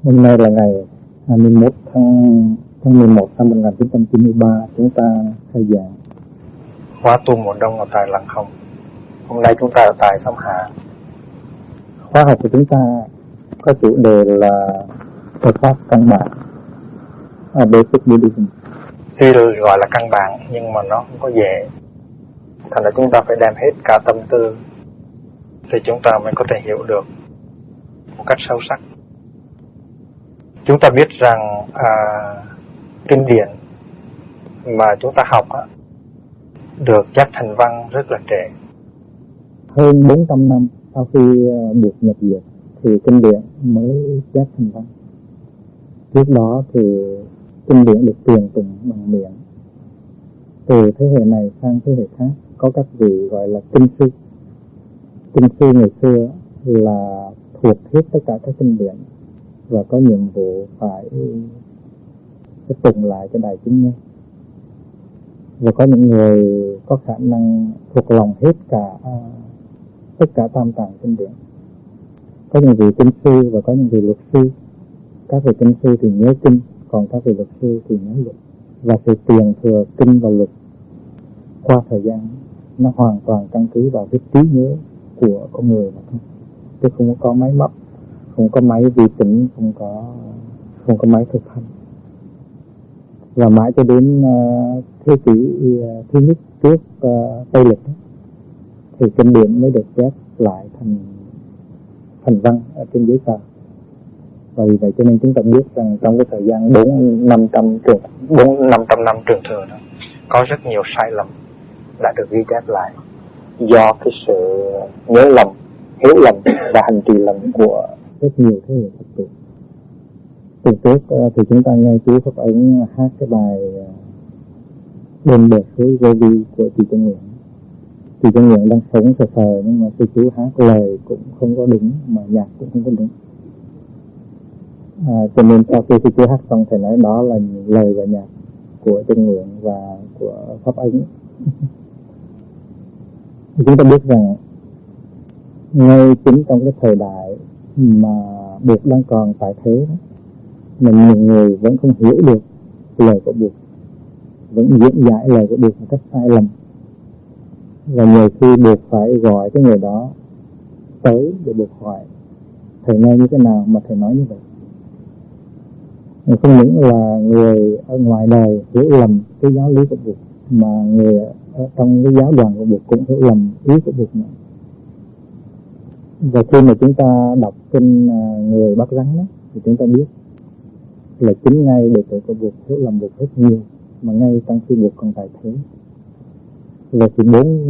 Hôm nay là ngày 21 tháng 11 năm 1993, chúng ta khai giảng khóa tu mùa đông ở tại Lăng Không. Hôm nay chúng ta ở tại Sông Hạ. Khóa học của chúng ta có chủ đề là Phật pháp căn bản, Basic Buddhism. Tuy gọi là căn bản nhưng mà nó không có dễ, thành ra chúng ta phải đem hết cả tâm tư thì chúng ta mới có thể hiểu được một cách sâu sắc. Chúng ta biết rằng kinh điển mà chúng ta học được chép thành văn rất là trễ. Hơn 400 năm sau khi được nhập diệt thì kinh điển mới chép thành văn. Trước đó thì kinh điển được truyền tụng bằng miệng. Từ thế hệ này sang thế hệ khác có các vị gọi là kinh sư. Kinh sư ngày xưa là thuộc hết tất cả các kinh điển và có nhiệm vụ phải tụng lại cho đại chúng nghe. Và có những người có khả năng thuộc lòng hết tất cả tam tạng kinh điển. Có những vị kinh sư và có những vị luật sư. Các vị kinh sư thì nhớ kinh, còn các vị luật sư thì nhớ luật. Và sự truyền thừa kinh và luật qua thời gian nó hoàn toàn căn cứ vào cái trí nhớ của con người mà thôi, chứ không có máy móc, không có máy vi tính, không có máy thực hành. Và mãi cho đến thế kỷ thứ nhất trước Tây lịch thì kinh điển mới được chép lại thành văn ở trên giấy tờ. Và vì vậy cho nên chúng ta biết rằng trong cái thời gian 400-500 năm truyền thừa đó, có rất nhiều sai lầm đã được ghi chép lại do cái sự nhớ lầm, hiểu lầm và hành trì lầm của rất nhiều thế hệ Phật tử. Tuần trước thì chúng ta nghe chú Pháp Ấn hát cái bài Bên bờ suối vô vi của chị Chân Nguyện. Chị Chân Nguyện đang sống sờ sờ nhưng mà khi chú hát lời cũng không có đúng mà nhạc cũng không có đúng. Cho nên sau khi chú hát xong thì nói đó là lời và nhạc của Chân Nguyện và của Pháp Ấn. Chúng ta biết rằng ngay chính trong cái thời đại mà Bụt đang còn tại thế đó, mà nhiều người vẫn không hiểu được lời của Bụt, vẫn diễn giải lời của Bụt một cách sai lầm. Và nhiều khi Bụt phải gọi cái người đó tới để Bụt hỏi thầy nghe như thế nào mà thầy nói như vậy. Không những là người ở ngoài đời hiểu lầm cái giáo lý của Bụt, mà người ở trong cái giáo đoàn của Bụt cũng hiểu lầm ý của Bụt nữa. Và khi mà chúng ta đọc kinh người bắt rắn đó, thì chúng ta biết là chính ngay đệ tử của Bụt hiểu lầm Bụt rất nhiều, mà ngay trong khi Bụt còn tại thế. Và chỉ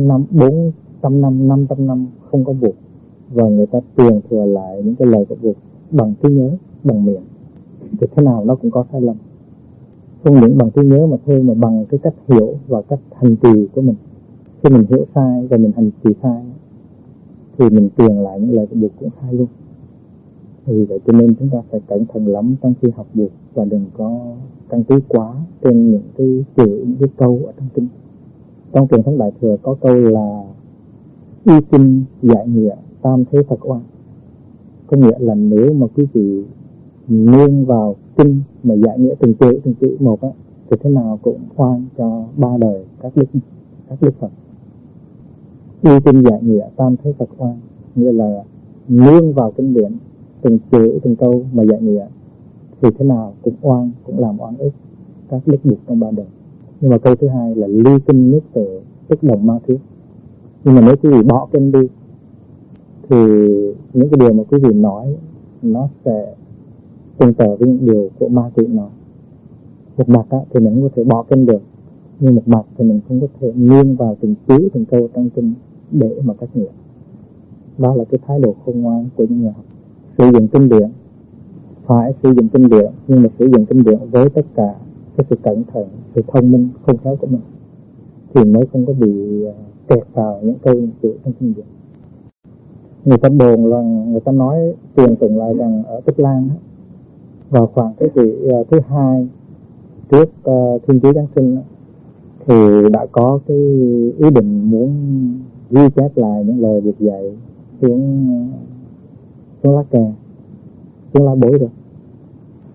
500 năm không có Bụt, và người ta truyền thừa lại những cái lời của Bụt bằng trí nhớ, bằng miệng, thì thế nào nó cũng có sai lầm. Không những bằng trí nhớ mà thôi, mà bằng cái cách hiểu và cách hành trì của mình. Khi mình hiểu sai và mình hành trì sai thì mình truyền lại những lời của Bụt cũng sai luôn. Vì vậy cho nên chúng ta phải cẩn thận lắm trong khi học Bụt, và đừng có căn cứ quá trên những cái chữ, những cái câu ở trong kinh. Trong truyền thống Đại Thừa có câu là y kinh giải nghĩa tam thế Phật oan. Có nghĩa là nếu mà quý vị nương vào kinh mà giải nghĩa từng chữ một thì thế nào cũng oan cho ba đời các đức Phật. Y kinh giải nghĩa tam thế Phật oan, nghĩa là nương vào kinh điển từng chữ từng câu mà giải nghĩa thì thế nào cũng oan, cũng làm oan ức các đức Bụt trong ba đời. Nhưng mà câu thứ hai là ly kinh nhất tự tức đồng ma thuyết. Nhưng mà nếu quý vị bỏ kinh đi thì những cái điều mà quý vị nói nó sẽ tương tự với những điều của ma quỷ nói. Một mặt thì mình có thể bỏ kinh được, nhưng một mặt thì mình không có thể nương vào từng chữ từng câu trong kinh để mà cách nghĩa. Đó là cái thái độ khôn ngoan của những người học. Sử dụng kinh điển, phải sử dụng kinh điển, nhưng mà sử dụng kinh điển với tất cả cái sự cẩn thận, sự thông minh, khôn khéo của mình, thì mới không có bị kẹt vào những câu những chữ trong kinh điển. Người ta đồn là người ta nói truyền tụng lại rằng ở Tích Lan vào khoảng thế kỷ thứ hai trước Thiên Chúa Giáng sinh thì đã có cái ý định muốn ghi chép lại những lời Bụt dạy xuống lá cờ, xuống lá bối rồi.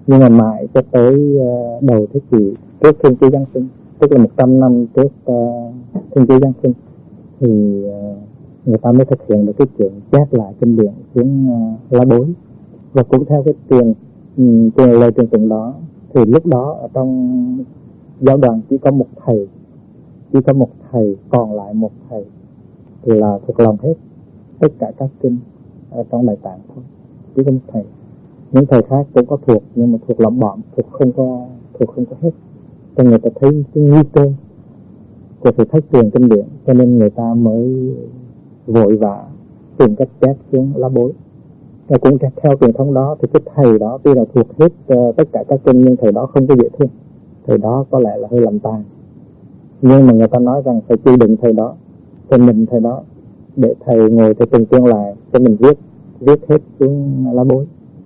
Nhưng mà mãi cho tới đầu thế kỷ trước Thiên Chúa Giáng sinh, tức là 100 năm trước Thiên Chúa Giáng sinh, thì người ta mới thực hiện được cái chuyện chép lại kinh điển xuống lá bối. Và cũng theo cái lời truyền tụng đó, thì lúc đó ở trong giáo đoàn chỉ có một thầy, còn lại một thầy là thuộc lòng hết tất cả các kinh ở trong Đại Tạng thôi, chỉ có một thầy. Những thầy khác cũng có thuộc, nhưng mà thuộc lòng bọn, thuộc không có hết. Cho người ta thấy cái nguy cơ của sự thất truyền kinh điển, cho nên người ta mới vội vã tìm cách chép xuống lá bối. Và cũng theo truyền thống đó thì cái thầy đó tuy là thuộc hết tất cả các kinh, nhưng thầy đó không có dễ thương, thầy đó có lẽ là hơi làm tàn. Nhưng mà người ta nói rằng phải chịu đựng thầy đó, cho mình thầy đó, để thầy ngồi thầy từng chương lại cho mình viết hết xuống lá bối.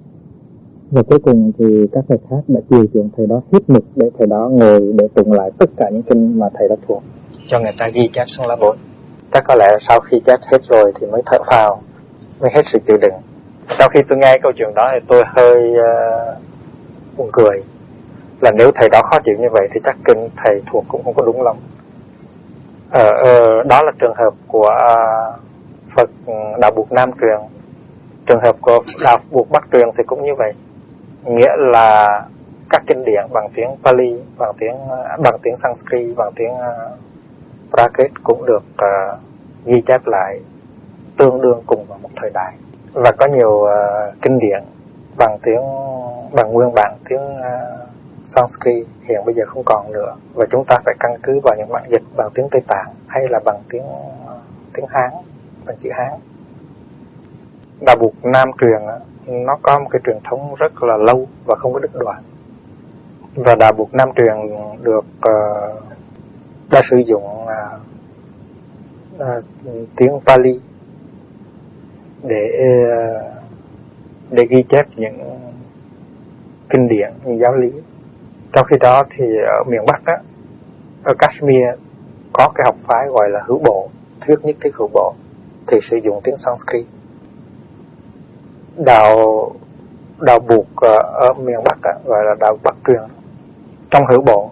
Và cuối cùng thì các thầy khác đã chiều chuộng thầy đó hết mực, để thầy đó ngồi để tụng lại tất cả những kinh mà thầy đã thuộc, cho người ta ghi chép xuống lá bối. Chắc có lẽ sau khi chép hết rồi thì mới thở phào, mới hết sự chịu đựng. Sau khi tôi nghe câu chuyện đó thì tôi hơi buồn cười, là nếu thầy đó khó chịu như vậy thì chắc kinh thầy thuộc cũng không có đúng lắm. Đó là trường hợp của Phật Đạo Buộc Nam truyền. Trường hợp của Đạo Buộc Bắc truyền thì cũng như vậy, nghĩa là các kinh điển bằng tiếng Pali, bằng tiếng Sanskrit, bằng tiếng Prakrit cũng được ghi chép lại tương đương cùng vào một thời đại. Và có nhiều kinh điển bằng nguyên bản tiếng Sanskrit hiện bây giờ không còn nữa, và chúng ta phải căn cứ vào những bản dịch bằng tiếng Tây Tạng hay là bằng tiếng Hán, bằng chữ Hán. Đạo Buộc Nam truyền nó có một cái truyền thống rất là lâu và không có đứt đoạn. Và Đạo Buộc Nam truyền được đã sử dụng tiếng Pali để ghi chép những kinh điển, những giáo lý. Trong khi đó thì ở miền Bắc á, ở Kashmir có cái học phái gọi là hữu bộ, thuyết nhất thiết hữu bộ, thì sử dụng tiếng Sanskrit. Đạo Buộc ở miền Bắc á, gọi là đạo Bắc truyền. Trong hữu bộ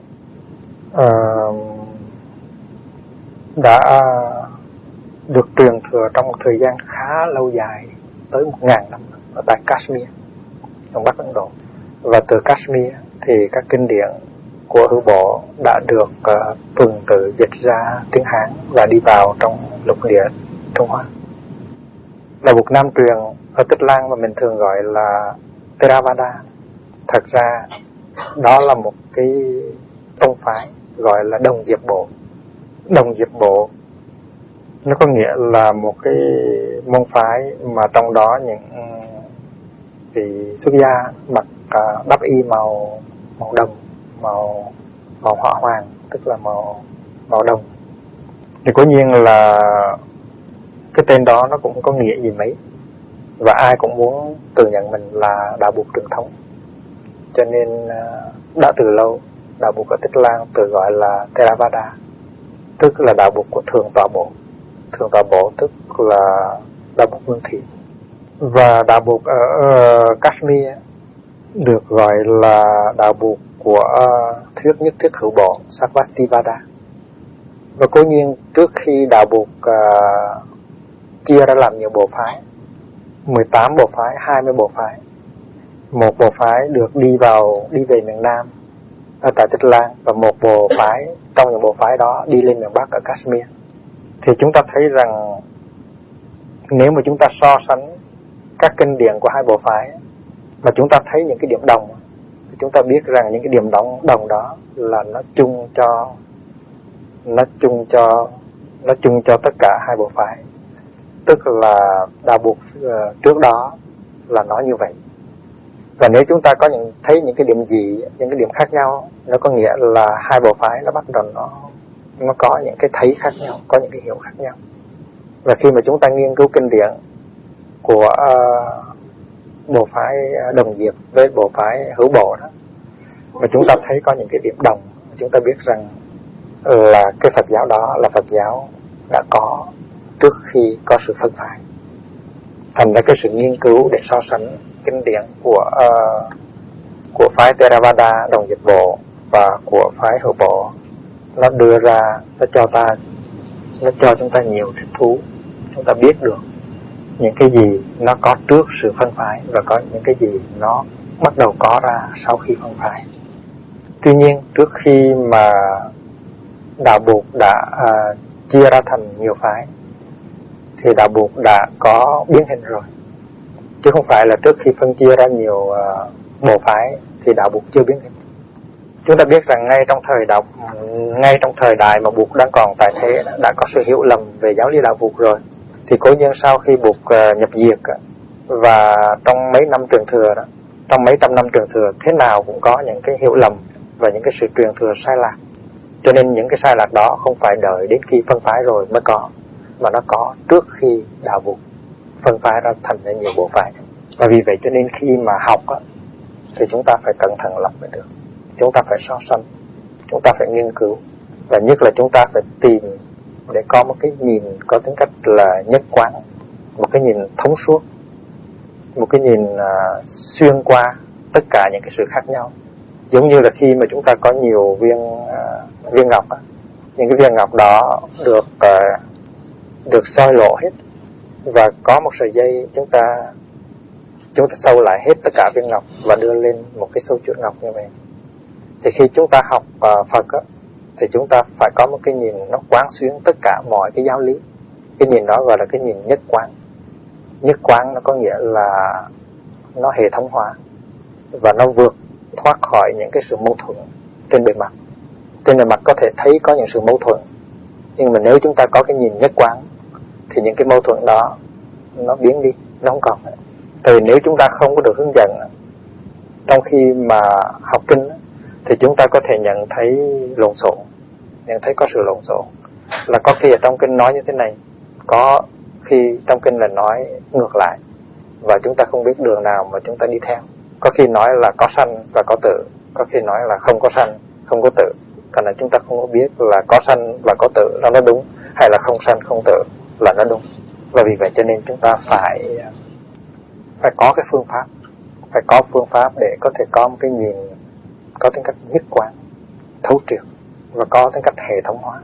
đã được truyền thừa trong một thời gian khá lâu dài, tới 1000 năm ở tại Kashmir, miền Bắc Ấn Độ. Và từ Kashmir thì các kinh điển của hữu bộ đã được tuần tự dịch ra tiếng Hán và đi vào trong lục địa Trung Hoa. Đạo Buộc Nam truyền ở Tích Lan mà mình thường gọi là Theravada, thật ra đó là một cái tông phái gọi là Đồng Diệp Bộ. Đồng Diệp Bộ nó có nghĩa là một cái môn phái mà trong đó những vị xuất gia mặc đắp y màu đồng, màu hỏa hoàng, tức là màu đồng. Thì cố nhiên là cái tên đó nó cũng có nghĩa gì mấy, và ai cũng muốn tự nhận mình là đạo Buộc truyền thống, cho nên đã từ lâu đạo Buộc ở Tích Lan tự gọi là Theravada, tức là đạo Buộc của Thường Tọa Bộ. Thường Tọa Bộ tức là đạo Buộc Nguyên Thủy. Và đạo Buộc ở Kashmir được gọi là đạo Buộc của thuyết nhất thiết hữu bộ, Sarvastivada. Và cố nhiên trước khi đạo Buộc chia ra làm nhiều bộ phái, 18 bộ phái, 20 bộ phái, một bộ phái được đi về miền Nam ở tại Tích Lan, và một bộ phái trong những bộ phái đó đi lên miền Bắc ở Kashmir. Thì chúng ta thấy rằng nếu mà chúng ta so sánh các kinh điển của hai bộ phái mà chúng ta thấy những cái điểm đồng, thì chúng ta biết rằng những cái điểm đồng đó là nó chung cho tất cả hai bộ phái. Tức là đạo Buộc trước đó là nói như vậy. Và nếu chúng ta thấy những cái điểm gì, những cái điểm khác nhau, nó có nghĩa là hai bộ phái nó bắt đầu nó có những cái thấy khác nhau, có những cái hiểu khác nhau. Và khi mà chúng ta nghiên cứu kinh điển của bộ phái Đồng Diệp với bộ phái hữu bộ đó, mà chúng ta thấy có những cái điểm đồng, chúng ta biết rằng là cái Phật giáo đó là Phật giáo đã có trước khi có sự phân phái. Thành ra cái sự nghiên cứu để so sánh kinh điển của của phái Theravada đồng dịch bộ và của phái Hữu Bộ, nó đưa ra, nó cho chúng ta nhiều thích thú. Chúng ta biết được những cái gì nó có trước sự phân phái và có những cái gì nó bắt đầu có ra sau khi phân phái. Tuy nhiên, trước khi mà đạo Bụt đã chia ra thành nhiều phái thì đạo Bụt đã có biến hình rồi, chứ không phải là trước khi phân chia ra nhiều bộ phái thì đạo Bụt chưa biến hình. Chúng ta biết rằng ngay trong thời đại mà Bụt đang còn tại thế đã có sự hiểu lầm về giáo lý đạo Bụt rồi. Thì cố nhiên sau khi Bụt nhập diệt và trong mấy năm truyền thừa đó, trong mấy trăm năm truyền thừa, thế nào cũng có những cái hiểu lầm và những cái sự truyền thừa sai lạc. Cho nên những cái sai lạc đó không phải đợi đến khi phân phái rồi mới có, mà nó có trước khi đạo Bụt phân phái ra thành ra nhiều bộ phái. Và vì vậy cho nên khi mà học thì chúng ta phải cẩn thận lọc mới được. Chúng ta phải so sánh, chúng ta phải nghiên cứu, và nhất là chúng ta phải tìm để có một cái nhìn có tính cách là nhất quán, một cái nhìn thông suốt, một cái nhìn xuyên qua tất cả những cái sự khác nhau. Giống như là khi mà chúng ta có nhiều viên ngọc, những cái viên ngọc đó được soi lộ hết, và có một sợi dây chúng ta sâu lại hết tất cả viên ngọc và đưa lên một cái sâu chuỗi ngọc như vậy. Thì khi chúng ta học Phật thì chúng ta phải có một cái nhìn nó quán xuyến tất cả mọi cái giáo lý. Cái nhìn đó gọi là cái nhìn nhất quán. Nhất quán nó có nghĩa là nó hệ thống hóa và nó vượt thoát khỏi những cái sự mâu thuẫn trên bề mặt. Trên bề mặt có thể thấy có những sự mâu thuẫn, nhưng mà nếu chúng ta có cái nhìn nhất quán thì những cái mâu thuẫn đó nó biến đi, nó không còn. Thì nếu chúng ta không có được hướng dẫn trong khi mà học kinh thì chúng ta có thể nhận thấy lộn xộn, nhận thấy có sự lộn xộn. Là có khi ở trong kinh nói như thế này, có khi trong kinh là nói ngược lại, và chúng ta không biết đường nào mà chúng ta đi theo. Có khi nói là có sanh và có tử, có khi nói là không có sanh, không có tử. Thành ra chúng ta không có biết là có sanh và có tử là nó đúng, hay là không sanh không tử là nó đúng. Và vì vậy cho nên chúng ta phải có cái phương pháp, phải có phương pháp để có thể có một cái nhìn có tính cách nhất quán, thấu triệt và có tính cách hệ thống hóa.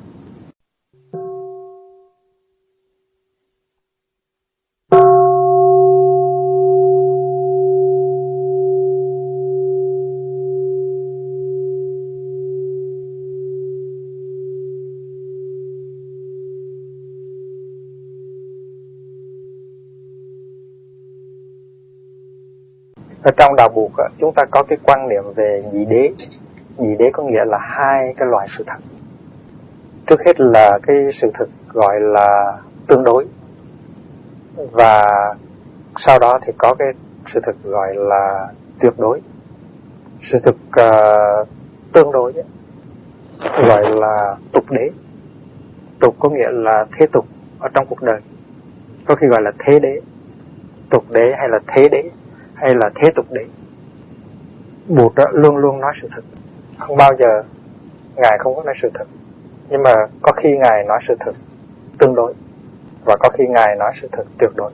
Ở trong đạo Bụt chúng ta có cái quan niệm về nhị đế. Nhị đế có nghĩa là hai cái loại sự thật. Trước hết là cái sự thực gọi là tương đối, và sau đó thì có cái sự thực gọi là tuyệt đối. Sự thực tương đối gọi là tục đế. Tục có nghĩa là thế tục ở trong cuộc đời, có khi gọi là thế đế, tục đế hay là thế đế hay là thế tục đế. Bụt luôn luôn nói sự thực, không bao giờ Ngài không có nói sự thực. Nhưng mà có khi Ngài nói sự thực tương đối, và có khi Ngài nói sự thực tuyệt đối.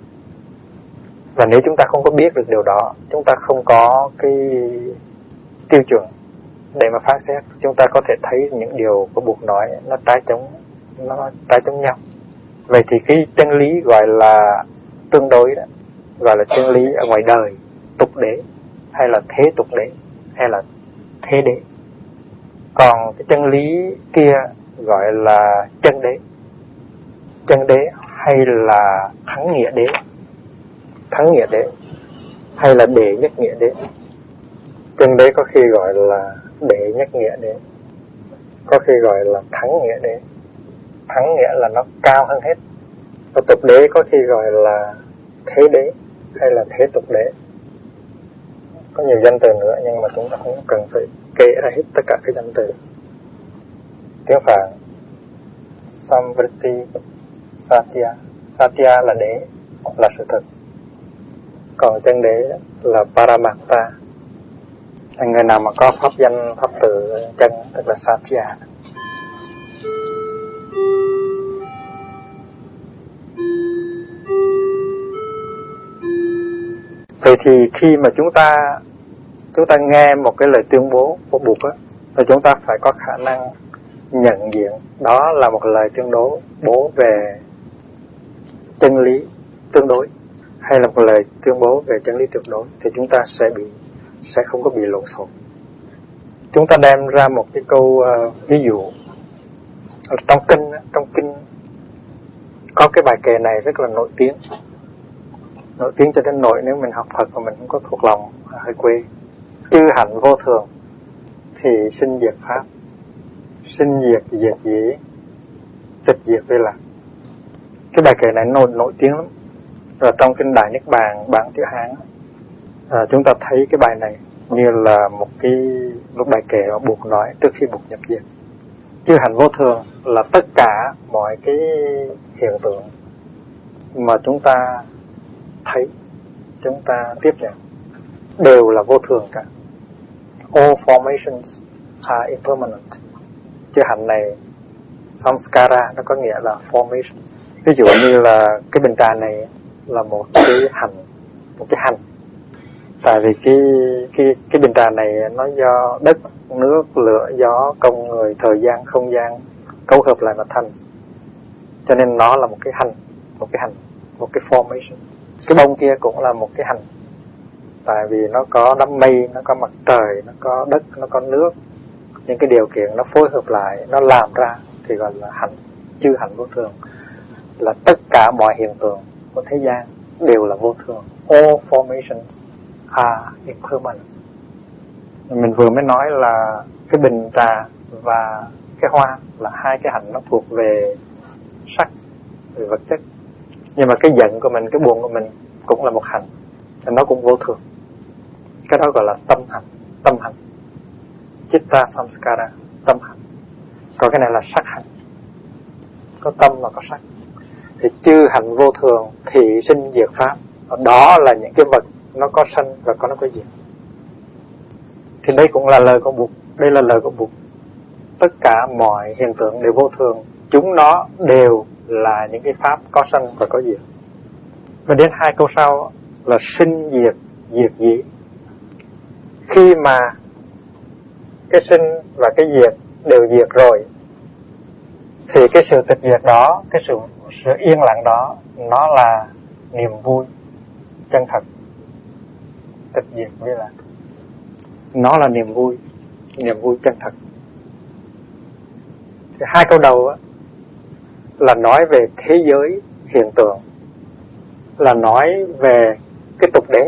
Và nếu chúng ta không có biết được điều đó, chúng ta không có cái tiêu chuẩn để mà phán xét, chúng ta có thể thấy những điều của Bụt nói nó trái chống nhau. Vậy thì cái chân lý gọi là tương đối đó, gọi là chân lý ở ngoài đời, tục đế hay là thế tục đế hay là thế đế. Còn cái chân lý kia gọi là chân đế. Chân đế hay là thắng nghĩa đế, thắng nghĩa đế hay là đệ nhất nghĩa đế. Chân đế có khi gọi là đệ nhất nghĩa đế, có khi gọi là thắng nghĩa đế. Thắng nghĩa là nó cao hơn hết. Và tục đế có khi gọi là thế đế hay là thế tục đế. Có nhiều danh từ nữa nhưng mà chúng ta không cần phải kể ra hết tất cả các danh từ. Tiếng Phạn Samvriti Satya. Satya là đế, là sự thật. Còn chân đế là Paramatta. Người nào mà có pháp danh, pháp từ chân tức là Satya. Vậy thì khi mà chúng ta chúng ta nghe một cái lời tuyên bố của Bụt á, thì chúng ta phải có khả năng nhận diện đó là một lời tuyên bố về chân lý tương đối hay là một lời tuyên bố về chân lý tuyệt đối, thì chúng ta sẽ không có bị lộn xộn. Chúng ta đem ra một cái câu ví dụ trong kinh có cái bài kệ này rất là nổi tiếng cho đến nỗi nếu mình học Phật mà mình không có thuộc lòng hơi quê. Chư hạnh vô thường thì sinh diệt pháp, sinh diệt diệt dĩ, tịch diệt vi lạc. Cái bài kệ này nổi tiếng lắm. Rồi trong kinh Đại Niết Bàn bản chữ Hán, chúng ta thấy cái bài này như là một cái bài kệ mà Bụt nói trước khi Bụt nhập diệt. Chư hạnh vô thường là tất cả mọi cái hiện tượng mà chúng ta thấy, chúng ta tiếp nhận đều là vô thường cả. All formations are impermanent. Chữ hạnh này samskara nó có nghĩa là formation. Ví dụ như là cái bình trà này là một cái hành. Tại vì cái bình trà này nó do đất, nước, lửa, gió, con người, thời gian, không gian cấu hợp lại mà thành. Cho nên nó là một cái formation. Cái bông kia cũng là một cái hành. Tại vì nó có đám mây, nó có mặt trời, nó có đất, nó có nước. Những cái điều kiện nó phối hợp lại, nó làm ra thì gọi là hạnh. Chư hạnh vô thường là tất cả mọi hiện tượng của thế gian đều là vô thường. All formations are impermanent. Mình vừa mới nói là cái bình trà và cái hoa là hai cái hạnh nó thuộc về sắc, về vật chất. Nhưng mà cái giận của mình, cái buồn của mình cũng là một hạnh, thì nó cũng vô thường. Cái đó gọi là tâm hành. Chitta samskara, tâm hành. Còn cái này là sắc hành. Có tâm và có sắc. Thì chư hạnh vô thường thì sinh diệt pháp. Đó là những cái vật nó có sanh và nó có diệt. Thì đây cũng là lời của Bụt. Đây là lời của Bụt. Tất cả mọi hiện tượng đều vô thường. Chúng nó đều là những cái pháp có sanh và có diệt. Và đến hai câu sau là sinh diệt, diệt dĩ. Khi mà cái sinh và cái diệt đều diệt rồi, thì cái sự tịch diệt đó, cái sự yên lặng đó, nó là niềm vui chân thật. Tịch diệt như là nó là niềm vui chân thật. Thì hai câu đầu á, là nói về thế giới hiện tượng, là nói về cái tục đế,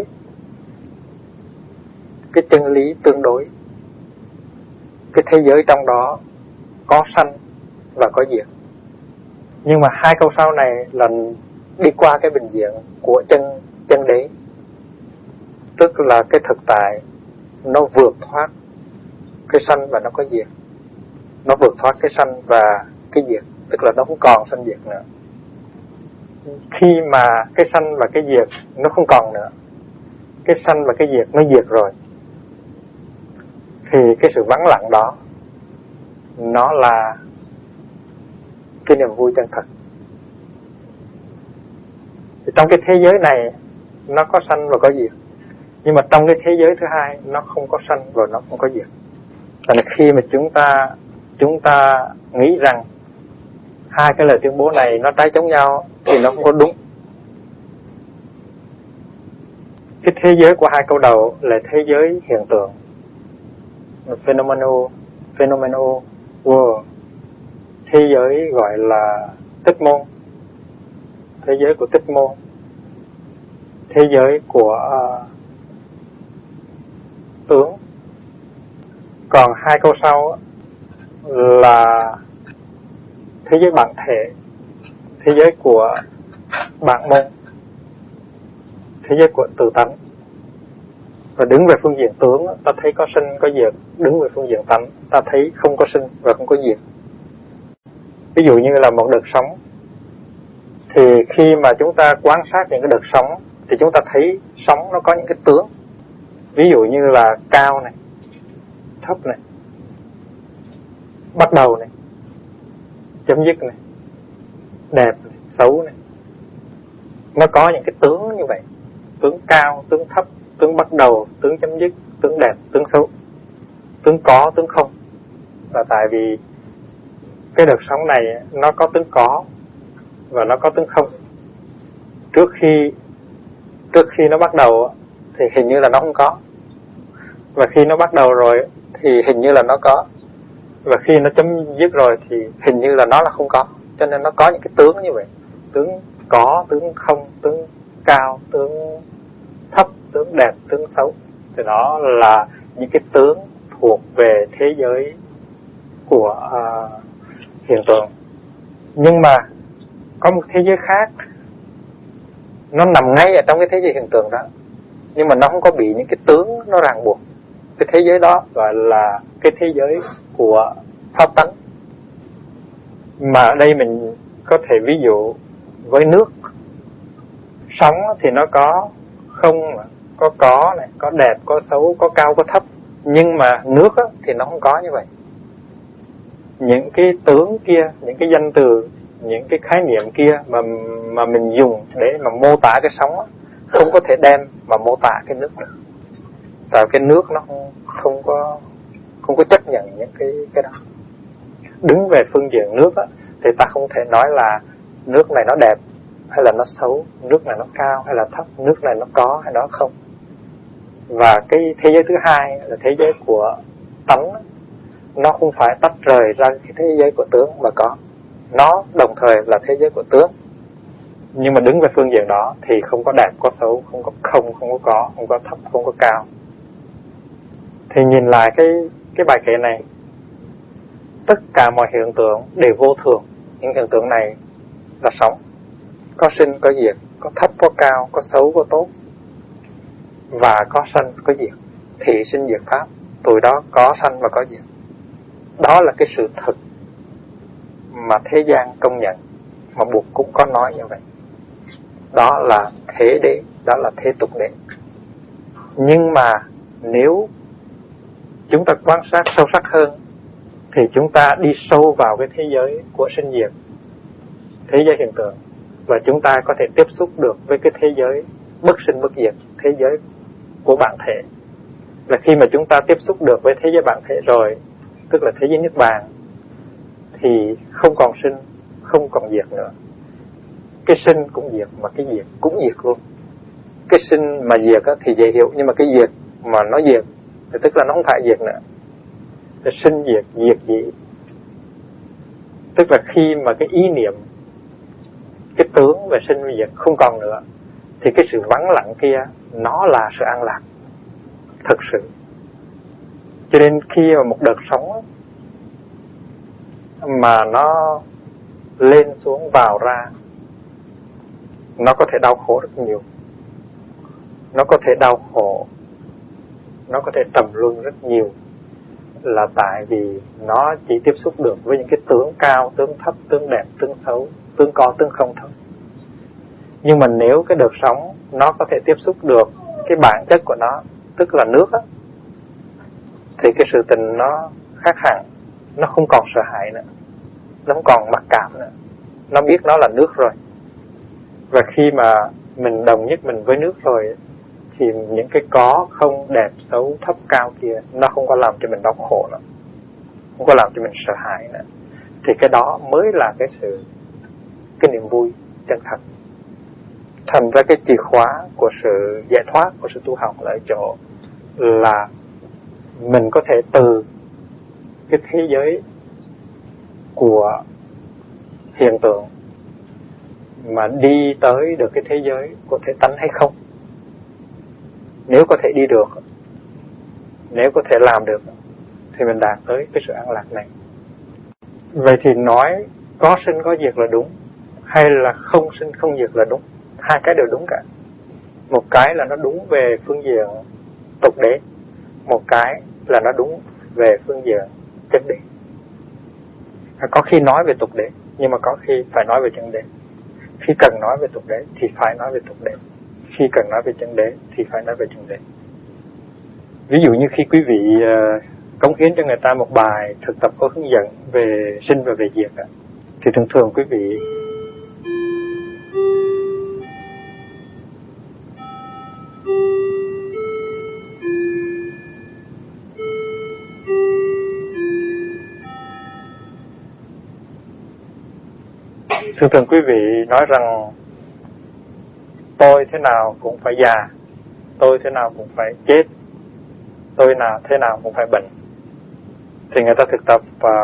cái chân lý tương đối. Cái thế giới trong đó có sanh và có diệt. Nhưng mà hai câu sau này là đi qua cái bình diện của chân đế. Tức là cái thực tại nó vượt thoát cái sanh và nó có diệt. Nó vượt thoát cái sanh và cái diệt, tức là nó không còn sanh diệt nữa. Khi mà cái sanh và cái diệt nó không còn nữa, cái sanh và cái diệt nó diệt rồi, thì cái sự vắng lặng đó nó là cái niềm vui chân thật. Thì trong cái thế giới này nó có sanh và có diệt, nhưng mà trong cái thế giới thứ hai nó không có sanh và nó không có diệt. Và khi mà chúng ta nghĩ rằng hai cái lời tuyên bố này nó trái chống nhau thì nó không có đúng. Cái thế giới của hai câu đầu là thế giới hiện tượng, phenomenal world. Thế giới gọi là tích môn, thế giới của tích môn, thế giới của tướng. Còn hai câu sau là thế giới bản thể, thế giới của bản môn, thế giới của tự tánh. Và đứng về phương diện tướng, ta thấy có sinh có diệt. Đứng về phương diện tánh, ta thấy không có sinh và không có diệt. Ví dụ như là một đợt sóng, thì khi mà chúng ta quan sát những cái đợt sóng, thì chúng ta thấy sóng nó có những cái tướng. Ví dụ như là cao này, thấp này, bắt đầu này, chấm dứt này, đẹp này, xấu này. Nó có những cái tướng như vậy. Tướng cao, tướng thấp, tướng bắt đầu, tướng chấm dứt, tướng đẹp, tướng xấu, tướng có, tướng không. Là tại vì cái đợt sống này nó có tướng có và nó có tướng không. Trước khi nó bắt đầu thì hình như là nó không có, và khi nó bắt đầu rồi thì hình như là nó có, và khi nó chấm dứt rồi thì hình như là nó là không có. Cho nên nó có những cái tướng như vậy: tướng có, tướng không, tướng cao, tướng thấp, tướng đẹp, tướng xấu. Thì đó là những cái tướng thuộc về thế giới của hiện tượng. Nhưng mà có một thế giới khác, nó nằm ngay ở trong cái thế giới hiện tượng đó, nhưng mà nó không có bị những cái tướng nó ràng buộc. Cái thế giới đó gọi là cái thế giới của pháp tánh. Mà ở đây mình có thể ví dụ với nước. Sóng thì nó có không, có này, có đẹp, có xấu, có cao, có thấp. Nhưng mà nước thì nó không có như vậy. Những cái tướng kia, những cái danh từ, những cái khái niệm kia mà mình dùng để mà mô tả cái sóng không có thể đem mà mô tả cái nước được. Tại cái nước nó không có chấp nhận những cái đó. Đứng về phương diện nước thì ta không thể nói là nước này nó đẹp hay là nó xấu, nước này nó cao hay là thấp, nước này nó có hay nó không. Và cái thế giới thứ hai là thế giới của tánh. Nó không phải tách rời ra cái thế giới của tướng mà có. Nó đồng thời là thế giới của tướng. Nhưng mà đứng về phương diện đó thì không có đẹp, có xấu, không có không, không có thấp, không có cao. Thì nhìn lại cái bài kệ này, tất cả mọi hiện tượng đều vô thường. Những hiện tượng này là sống, có sinh, có diệt, có thấp, có cao, có xấu, có tốt, và có sanh, có diệt. Thị sinh diệt pháp, tụi đó có sanh và có diệt. Đó là cái sự thực mà thế gian công nhận, mà Bụt cũng có nói như vậy. Đó là thế đế, đó là thế tục đế. Nhưng mà nếu chúng ta quan sát sâu sắc hơn thì chúng ta đi sâu vào cái thế giới của sinh diệt, thế giới hiện tượng, và chúng ta có thể tiếp xúc được với cái thế giới bất sinh bất diệt, thế giới của bản thể. Và khi mà chúng ta tiếp xúc được với thế giới bản thể rồi, tức là thế giới Niết Bàn, thì không còn sinh, không còn diệt nữa. Cái sinh cũng diệt mà cái diệt cũng diệt luôn. Cái sinh mà diệt thì dễ hiểu, nhưng mà cái diệt mà nó diệt thì tức là nó không phải diệt nữa. Thì sinh diệt, diệt dị. Tức là khi mà cái ý niệm, cái tướng về sinh và diệt không còn nữa, thì cái sự vắng lặng kia nó là sự an lạc thật sự. Cho nên khi mà một đợt sóng mà nó lên xuống vào ra, nó có thể đau khổ rất nhiều, nó có thể đau khổ, nó có thể trầm luân rất nhiều, là tại vì nó chỉ tiếp xúc được với những cái tướng cao, tướng thấp, tướng đẹp, tướng xấu, tướng có, tướng không thôi. Nhưng mà nếu cái đợt sóng nó có thể tiếp xúc được cái bản chất của nó, tức là nước thì cái sự tình nó khác hẳn. Nó không còn sợ hãi nữa, nó không còn mặc cảm nữa, nó biết nó là nước rồi. Và khi mà mình đồng nhất mình với nước rồi thì những cái có, không, đẹp, xấu, thấp, cao kia nó không có làm cho mình đau khổ nữa, không có làm cho mình sợ hãi nữa. Thì cái đó mới là cái niềm vui chân thật. Thành ra cái chìa khóa của sự giải thoát, của sự tu học là ở chỗ là mình có thể từ cái thế giới của hiện tượng mà đi tới được cái thế giới của thể tánh hay không. Nếu có thể đi được, nếu có thể làm được, thì mình đạt tới cái sự an lạc này. Vậy thì nói có sinh có diệt là đúng, hay là không sinh không diệt là đúng? Hai cái đều đúng cả. Một cái là nó đúng về phương diện tục đế, một cái là nó đúng về phương diện chân đế. Có khi nói về tục đế, nhưng mà có khi phải nói về chân đế. Khi cần nói về tục đế thì phải nói về tục đế, khi cần nói về chân đế thì phải nói về chân đế. Ví dụ như khi quý vị cống hiến cho người ta một bài thực tập có hướng dẫn về sinh và về diệt thì thường thường quý vị Thường thường quý vị nói rằng tôi thế nào cũng phải già, tôi thế nào cũng phải chết, tôi thế nào cũng phải bệnh. Thì người ta thực tập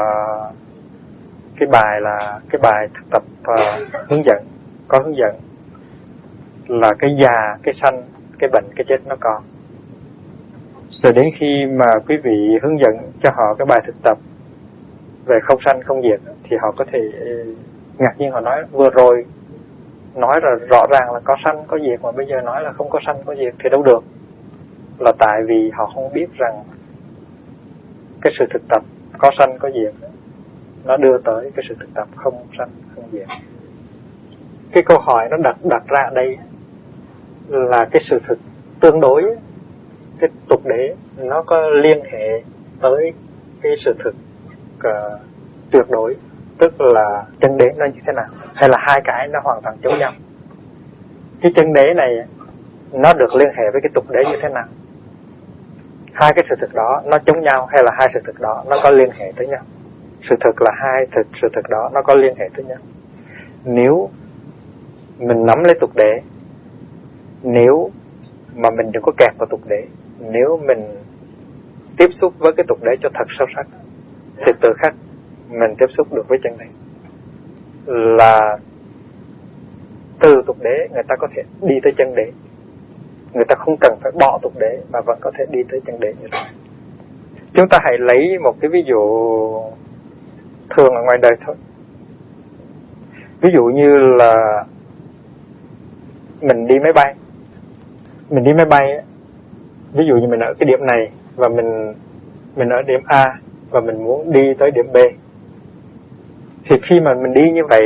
cái bài là cái bài thực tập hướng dẫn, có hướng dẫn là cái già, cái sanh, cái bệnh, cái chết nó có. Rồi đến khi mà quý vị hướng dẫn cho họ cái bài thực tập về không sanh không diệt thì họ có thể ngạc nhiên, họ nói vừa rồi nói là rõ ràng là có sanh có diệt mà bây giờ nói là không có sanh có diệt thì đâu được. Là tại vì họ không biết rằng cái sự thực tập có sanh có diệt nó đưa tới cái sự thực tập không sanh không diệt. Cái câu hỏi nó đặt ra ở đây là cái sự thực tương đối, cái tục đế nó có liên hệ tới cái sự thực tuyệt đối, tức là chân đế nó như thế nào, hay là hai cái nó hoàn toàn chống nhau. Cái chân đế này nó được liên hệ với cái tục đế như thế nào, hai cái sự thực đó nó chống nhau hay là hai sự thực đó nó có liên hệ tới nhau. Sự thực là hai sự thực đó nó có liên hệ tới nhau. Nếu mình nắm lấy tục đế, nếu mà mình đừng có kẹt vào tục đế, nếu mình tiếp xúc với cái tục đế cho thật sâu sắc thì tự khắc mình tiếp xúc được với chân đế. Là từ tục đế người ta có thể đi tới chân đế, người ta không cần phải bỏ tục đế mà vẫn có thể đi tới chân đế như thế. Chúng ta hãy lấy một cái ví dụ thường ở ngoài đời thôi. Ví dụ như là mình đi máy bay. Mình đi máy bay, ví dụ như mình ở cái điểm này và mình ở điểm A và mình muốn đi tới điểm B. Thì khi mà mình đi như vậy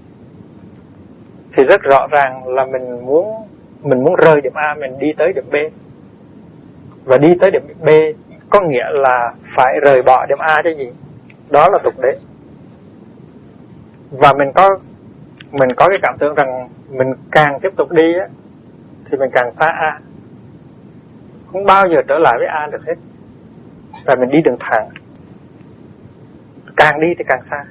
thì rất rõ ràng là mình muốn rời điểm A, mình đi tới điểm B. Và đi tới điểm B có nghĩa là phải rời bỏ điểm A chứ gì. Đó là tục đế. Và mình có cái cảm tưởng rằng mình càng tiếp tục đi thì mình càng xa A, không bao giờ trở lại với A được hết. Và mình đi đường thẳng, càng đi thì càng xa.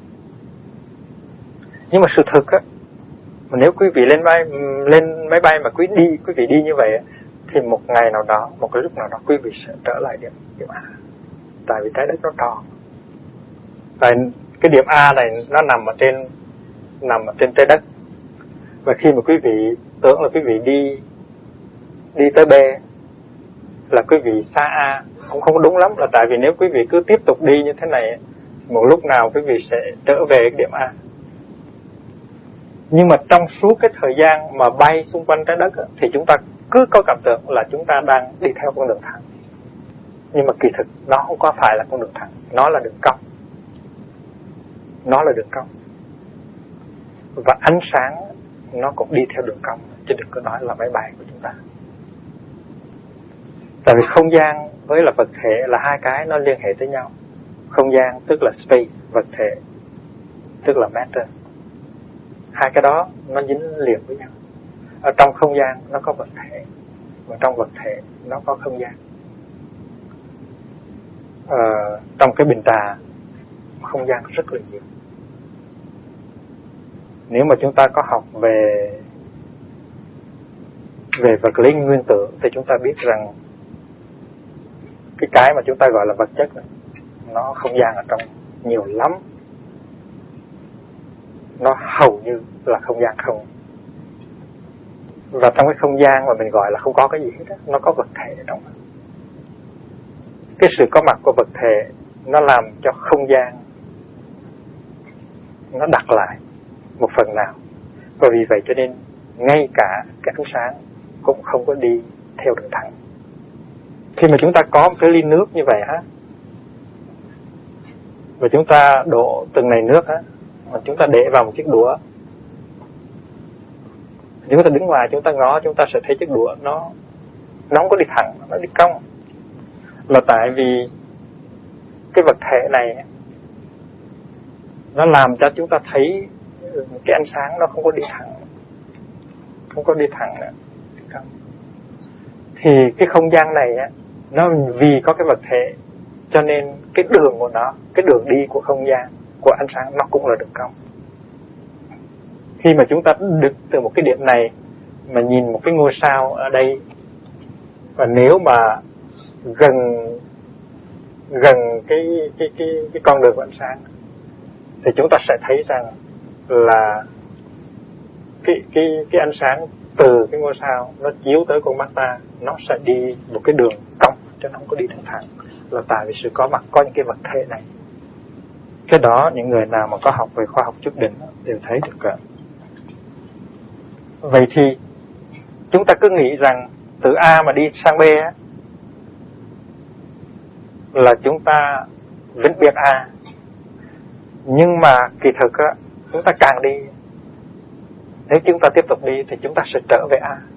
Nhưng mà sự thực nếu quý vị lên máy bay mà quý vị đi như vậy thì một ngày nào đó, một cái lúc nào đó quý vị sẽ trở lại điểm A. Tại vì trái đất nó tròn. Tại cái điểm A này nó nằm ở trên trái đất. Và khi mà quý vị tưởng là quý vị đi tới B là quý vị xa A, cũng không đúng lắm. Là tại vì nếu quý vị cứ tiếp tục đi như thế này, một lúc nào quý vị sẽ trở về cái điểm A. Nhưng mà trong suốt cái thời gian mà bay xung quanh trái đất thì chúng ta cứ có cảm tưởng là chúng ta đang đi theo con đường thẳng. Nhưng mà kỳ thực nó không có phải là con đường thẳng, nó là đường cong. Nó là đường cong. Và ánh sáng nó cũng đi theo đường cong, chứ đừng có nói là máy bay của chúng ta. Tại vì không gian với là vật thể là hai cái nó liên hệ tới nhau. Không gian tức là space, vật thể tức là matter. Hai cái đó nó dính liền với nhau. Ở trong không gian nó có vật thể, và trong vật thể nó có không gian. Trong cái bình trà không gian rất là nhiều. Nếu mà chúng ta có học về vật lý nguyên tử thì chúng ta biết rằng cái mà chúng ta gọi là vật chất này, nó không gian ở trong nhiều lắm. Nó hầu như là không gian không. Và trong cái không gian mà mình gọi là không có cái gì hết đó, nó có vật thể ở trong đó. Cái sự có mặt của vật thể nó làm cho không gian nó đặt lại một phần nào. Và vì vậy cho nên ngay cả cái ánh sáng cũng không có đi theo đường thẳng. Khi mà chúng ta có một cái ly nước như vậy và chúng ta đổ từng này nước mà chúng ta để vào một chiếc đũa, chúng ta đứng ngoài chúng ta ngó, chúng ta sẽ thấy chiếc đũa nó không có đi thẳng, nó đi cong. Là tại vì cái vật thể này nó làm cho chúng ta thấy cái ánh sáng nó không có đi thẳng, không có đi thẳng nữa. Thì cái không gian này nó vì có cái vật thể cho nên cái đường của nó, cái đường đi của không gian, của ánh sáng nó cũng là đường cong. Khi mà chúng ta đứng từ một cái điểm này mà nhìn một cái ngôi sao ở đây, và nếu mà gần cái con đường của ánh sáng, thì chúng ta sẽ thấy rằng là cái ánh sáng từ cái ngôi sao nó chiếu tới con mắt ta, nó sẽ đi một cái đường cong chứ nó không có đi thẳng, là tại vì sự có mặt có những cái vật thể này. Cái đó những người nào mà có học về khoa học chút đỉnh đều thấy được cả. Vậy thì chúng ta cứ nghĩ rằng từ A mà đi sang B là chúng ta vĩnh biệt A, nhưng mà kỳ thực chúng ta càng đi, nếu chúng ta tiếp tục đi thì chúng ta sẽ trở về A.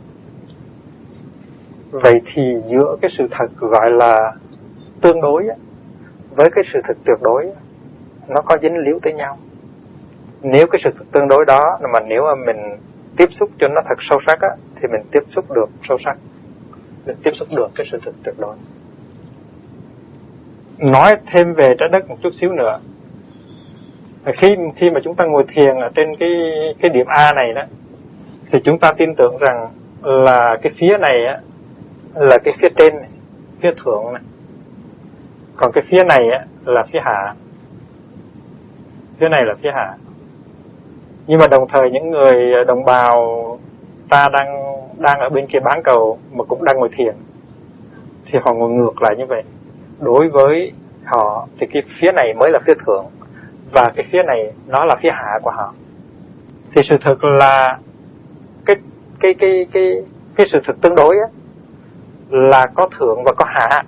Vậy thì giữa cái sự thật gọi là tương đối với cái sự thật tuyệt đối, nó có dính líu tới nhau. Nếu cái sự thật tương đối đó mà nếu mà mình tiếp xúc cho nó thật sâu sắc thì mình tiếp xúc được sâu sắc, mình tiếp xúc được cái sự thật tuyệt đối. Nói thêm về trái đất một chút xíu nữa, khi mà chúng ta ngồi thiền ở trên cái điểm A này đó, thì chúng ta tin tưởng rằng là cái phía này là cái phía trên này, phía thượng này, còn cái phía này là phía hạ, phía này là phía hạ. Nhưng mà đồng thời những người đồng bào ta đang ở bên kia bán cầu mà cũng đang ngồi thiền, thì họ ngồi ngược lại như vậy. Đối với họ thì cái phía này mới là phía thượng, và cái phía này nó là phía hạ của họ. Thì sự thực là cái sự thực tương đối là có thượng và có hạ.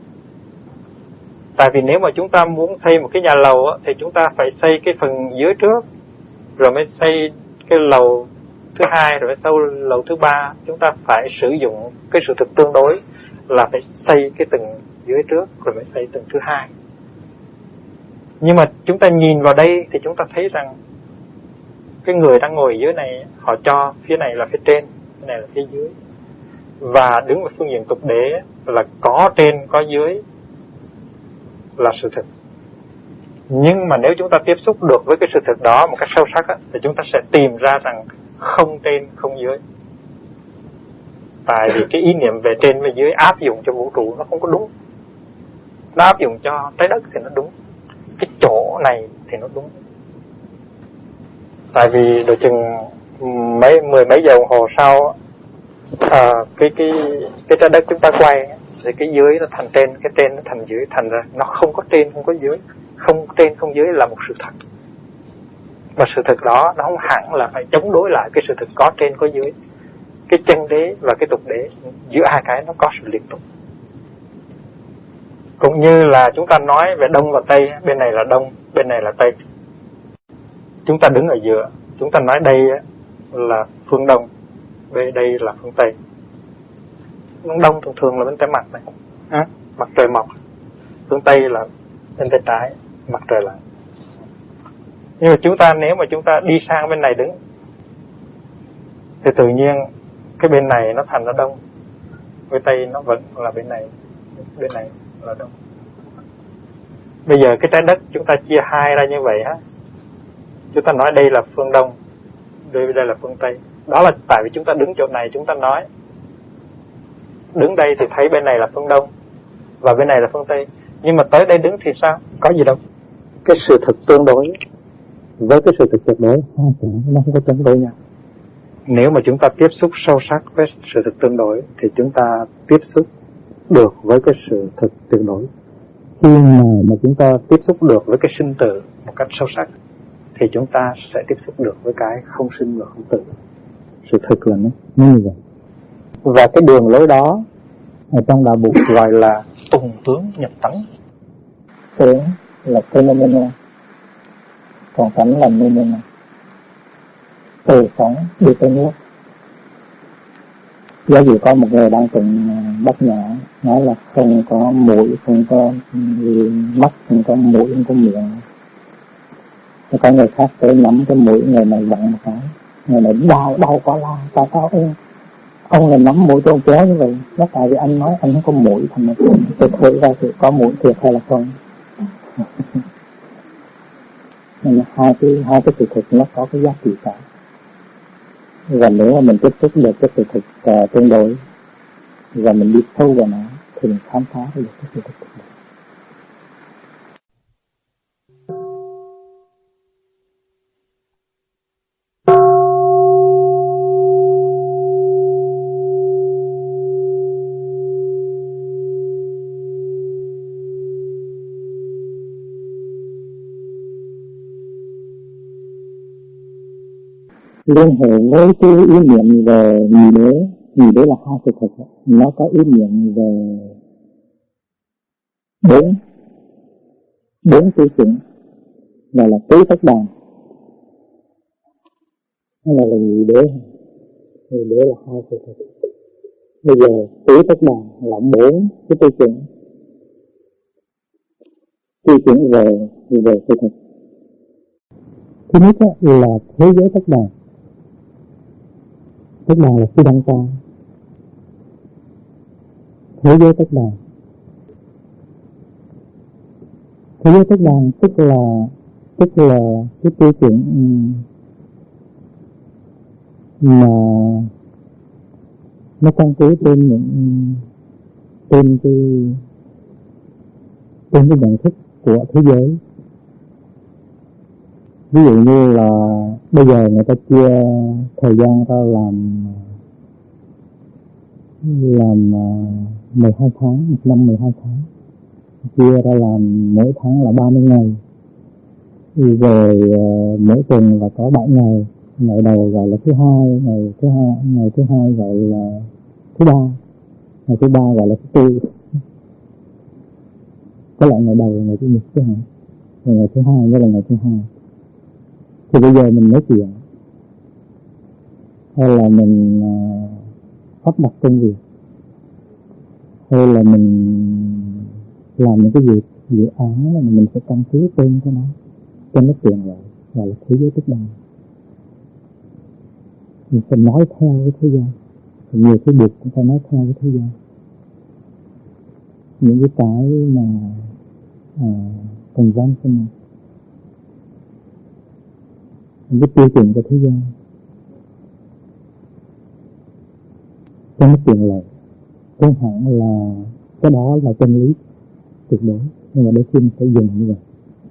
Tại vì nếu mà chúng ta muốn xây một cái nhà lầu thì chúng ta phải xây cái phần dưới trước, rồi mới xây cái lầu thứ hai, rồi mới xây lầu thứ ba. Chúng ta phải sử dụng cái sự thực tương đối là phải xây cái tầng dưới trước rồi mới xây tầng thứ hai. Nhưng mà chúng ta nhìn vào đây thì chúng ta thấy rằng cái người đang ngồi dưới này, họ cho phía này là phía trên, phía này là phía dưới. Và đứng vào phương diện tục đế là có trên có dưới là sự thực. Nhưng mà nếu chúng ta tiếp xúc được với cái sự thực đó một cách sâu sắc thì chúng ta sẽ tìm ra rằng không trên không dưới. Tại vì cái ý niệm về trên và dưới áp dụng cho vũ trụ nó không có đúng. Nó áp dụng cho trái đất thì nó đúng, cái chỗ này thì nó đúng. Tại vì đôi chừng mười mấy giờ đồng hồ sau cái trái đất chúng ta quay thì cái dưới nó thành trên, cái trên nó thành dưới, thành ra nó không có trên không có dưới. Không trên không dưới là một sự thật. Và sự thật đó nó không hẳn là phải chống đối lại cái sự thật có trên có dưới. Cái chân đế và cái tục đế, giữa hai cái nó có sự liên tục. Cũng như là chúng ta nói về đông và tây, bên này là đông, bên này là tây. Chúng ta đứng ở giữa, chúng ta nói đây là phương đông, bên đây là phương tây. Phương đông thường thường là bên tay mặt này, mặt trời mọc. Phương tây là bên tay trái, mặt trời lặn. Nhưng mà nếu mà chúng ta đi sang bên này đứng thì tự nhiên cái bên này nó thành ra đông, bên tây nó vẫn là bên này là đông. Bây giờ cái trái đất chúng ta chia hai ra như vậy chúng ta nói đây là phương đông, đây là phương tây. Đó là tại vì chúng ta đứng chỗ này, chúng ta nói đứng đây thì thấy bên này là phương đông và bên này là phương tây. Nhưng mà tới đây đứng thì sao? Có gì đâu. Cái sự thực tương đối với cái sự thực tuyệt đối nó không có chống đối nhau. Nếu mà chúng ta tiếp xúc sâu sắc với sự thực tương đối thì chúng ta tiếp xúc được với cái sự thực tuyệt đối. Khi mà chúng ta tiếp xúc được với cái sinh tử một cách sâu sắc thì chúng ta sẽ tiếp xúc được với cái không sinh và không tử. Sự thực là nó như vậy. Và cái đường lối đó ở trong đạo Bụt gọi là tùng tướng nhập tánh. Tướng là phenomena, còn tánh là nomena. Từ phóng đi tới nước. Giá dụ có một người đang từng bắt nhỏ, nói là không có mũi, không có mắt, không có mũi, không có miệng. Thì có người khác tới nhắm cái mũi người này vặn một cái, người này đau quá la, tại sao ông này nắm mũi tôi kéo như vậy? Nó tại vì anh nói anh không có mũi, thành ra tôi thử ra thì có mũi thiệt hay là không. Nên hai cái sự thực nó có cái giá trị cả. Và nếu mà mình tiếp xúc được cái sự thực tương đối và mình đi sâu vào nó thì mình khám phá được cái sự thực đó. Liên hệ với cái ý niệm về nhị đế là hai sự thật. Nó có ý niệm về bốn tiêu chuẩn, gọi là tứ tất đàn. Nó là nhị đế là hai sự thật. Bây giờ tứ tất đàn là bốn cái tiêu chuẩn về sự thật. Thứ nhất là thế giới tất đàn. Tất đàn là Sư Đăng Ca. Thế giới tất đàn. Thế giới tất đàn tức là cái tiêu chuẩn mà nó căn cứ trên cái nhận thức của thế giới. Ví dụ như là bây giờ người ta chia thời gian ra làm 12 tháng, một năm 12 tháng. Chia ra làm mỗi tháng là 30 ngày. Rồi mỗi tuần là có 7 ngày. Ngày đầu gọi là thứ hai, ngày thứ hai gọi là thứ ba, ngày thứ ba gọi là thứ tư. Có lại ngày đầu là ngày thứ nhật chứ hả? Rồi ngày thứ hai mới là ngày thứ hai. Thì bây giờ mình nói chuyện hay là mình áp đặt công việc hay là mình làm những cái dự án là mình phải căn cứ tên cho nó tiện lợi, gọi là thế giới tất đàn. Mình phải nói theo cái thế gian, thì nhiều cái buộc cũng phải nói theo cái thế gian. Những cái mà convention, những cái tiêu chuẩn của thế gian cho nó tiện lợi. Không hẳn là cái đó là chân lý tuyệt đối, nhưng mà đôi khi mình phải dùng như vậy.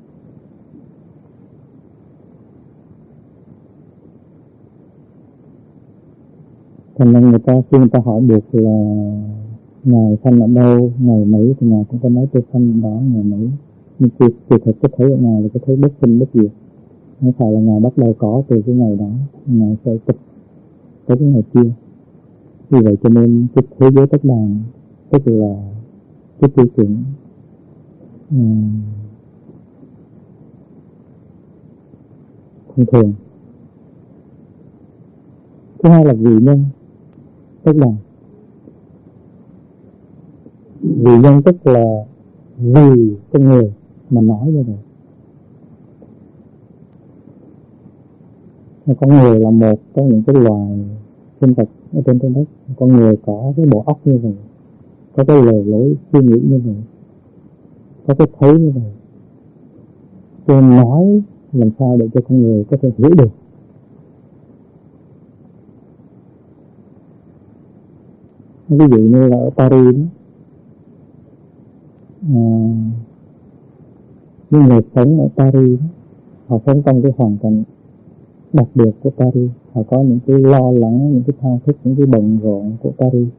Thành nên khi người ta hỏi được là Ngài sanh ở đâu, ngày mấy, thì Ngài cũng có nói tôi sanh đó, ngày mấy. Nhưng sự thật cái thấy của Ngài là cái thấy bất sinh bất diệt. Không phải là Ngài bắt đầu có từ cái ngày đó, Ngài sẽ trực tới cái ngày kia. Vì vậy cho nên cái thế giới tất đàn tức là cái tiêu chuẩn thông thường. Thứ hai là vì nhân tất đàn. Vì nhân tức là vì con người mà nói như vậy. Con người là một trong những cái loài sinh vật ở trên trái đất. Con người có cái bộ óc như vậy, có cái lề lối suy nghĩ như vậy, có cái thấy như vậy. Tôi nói làm sao để cho con người có thể hiểu được. Ví dụ như là ở Paris đó, những người sống ở Paris đó, họ sống trong cái hoàn cảnh đặc biệt của Paris. Họ có những cái lo lắng, những cái thao thức, những cái bận rộn của Paris.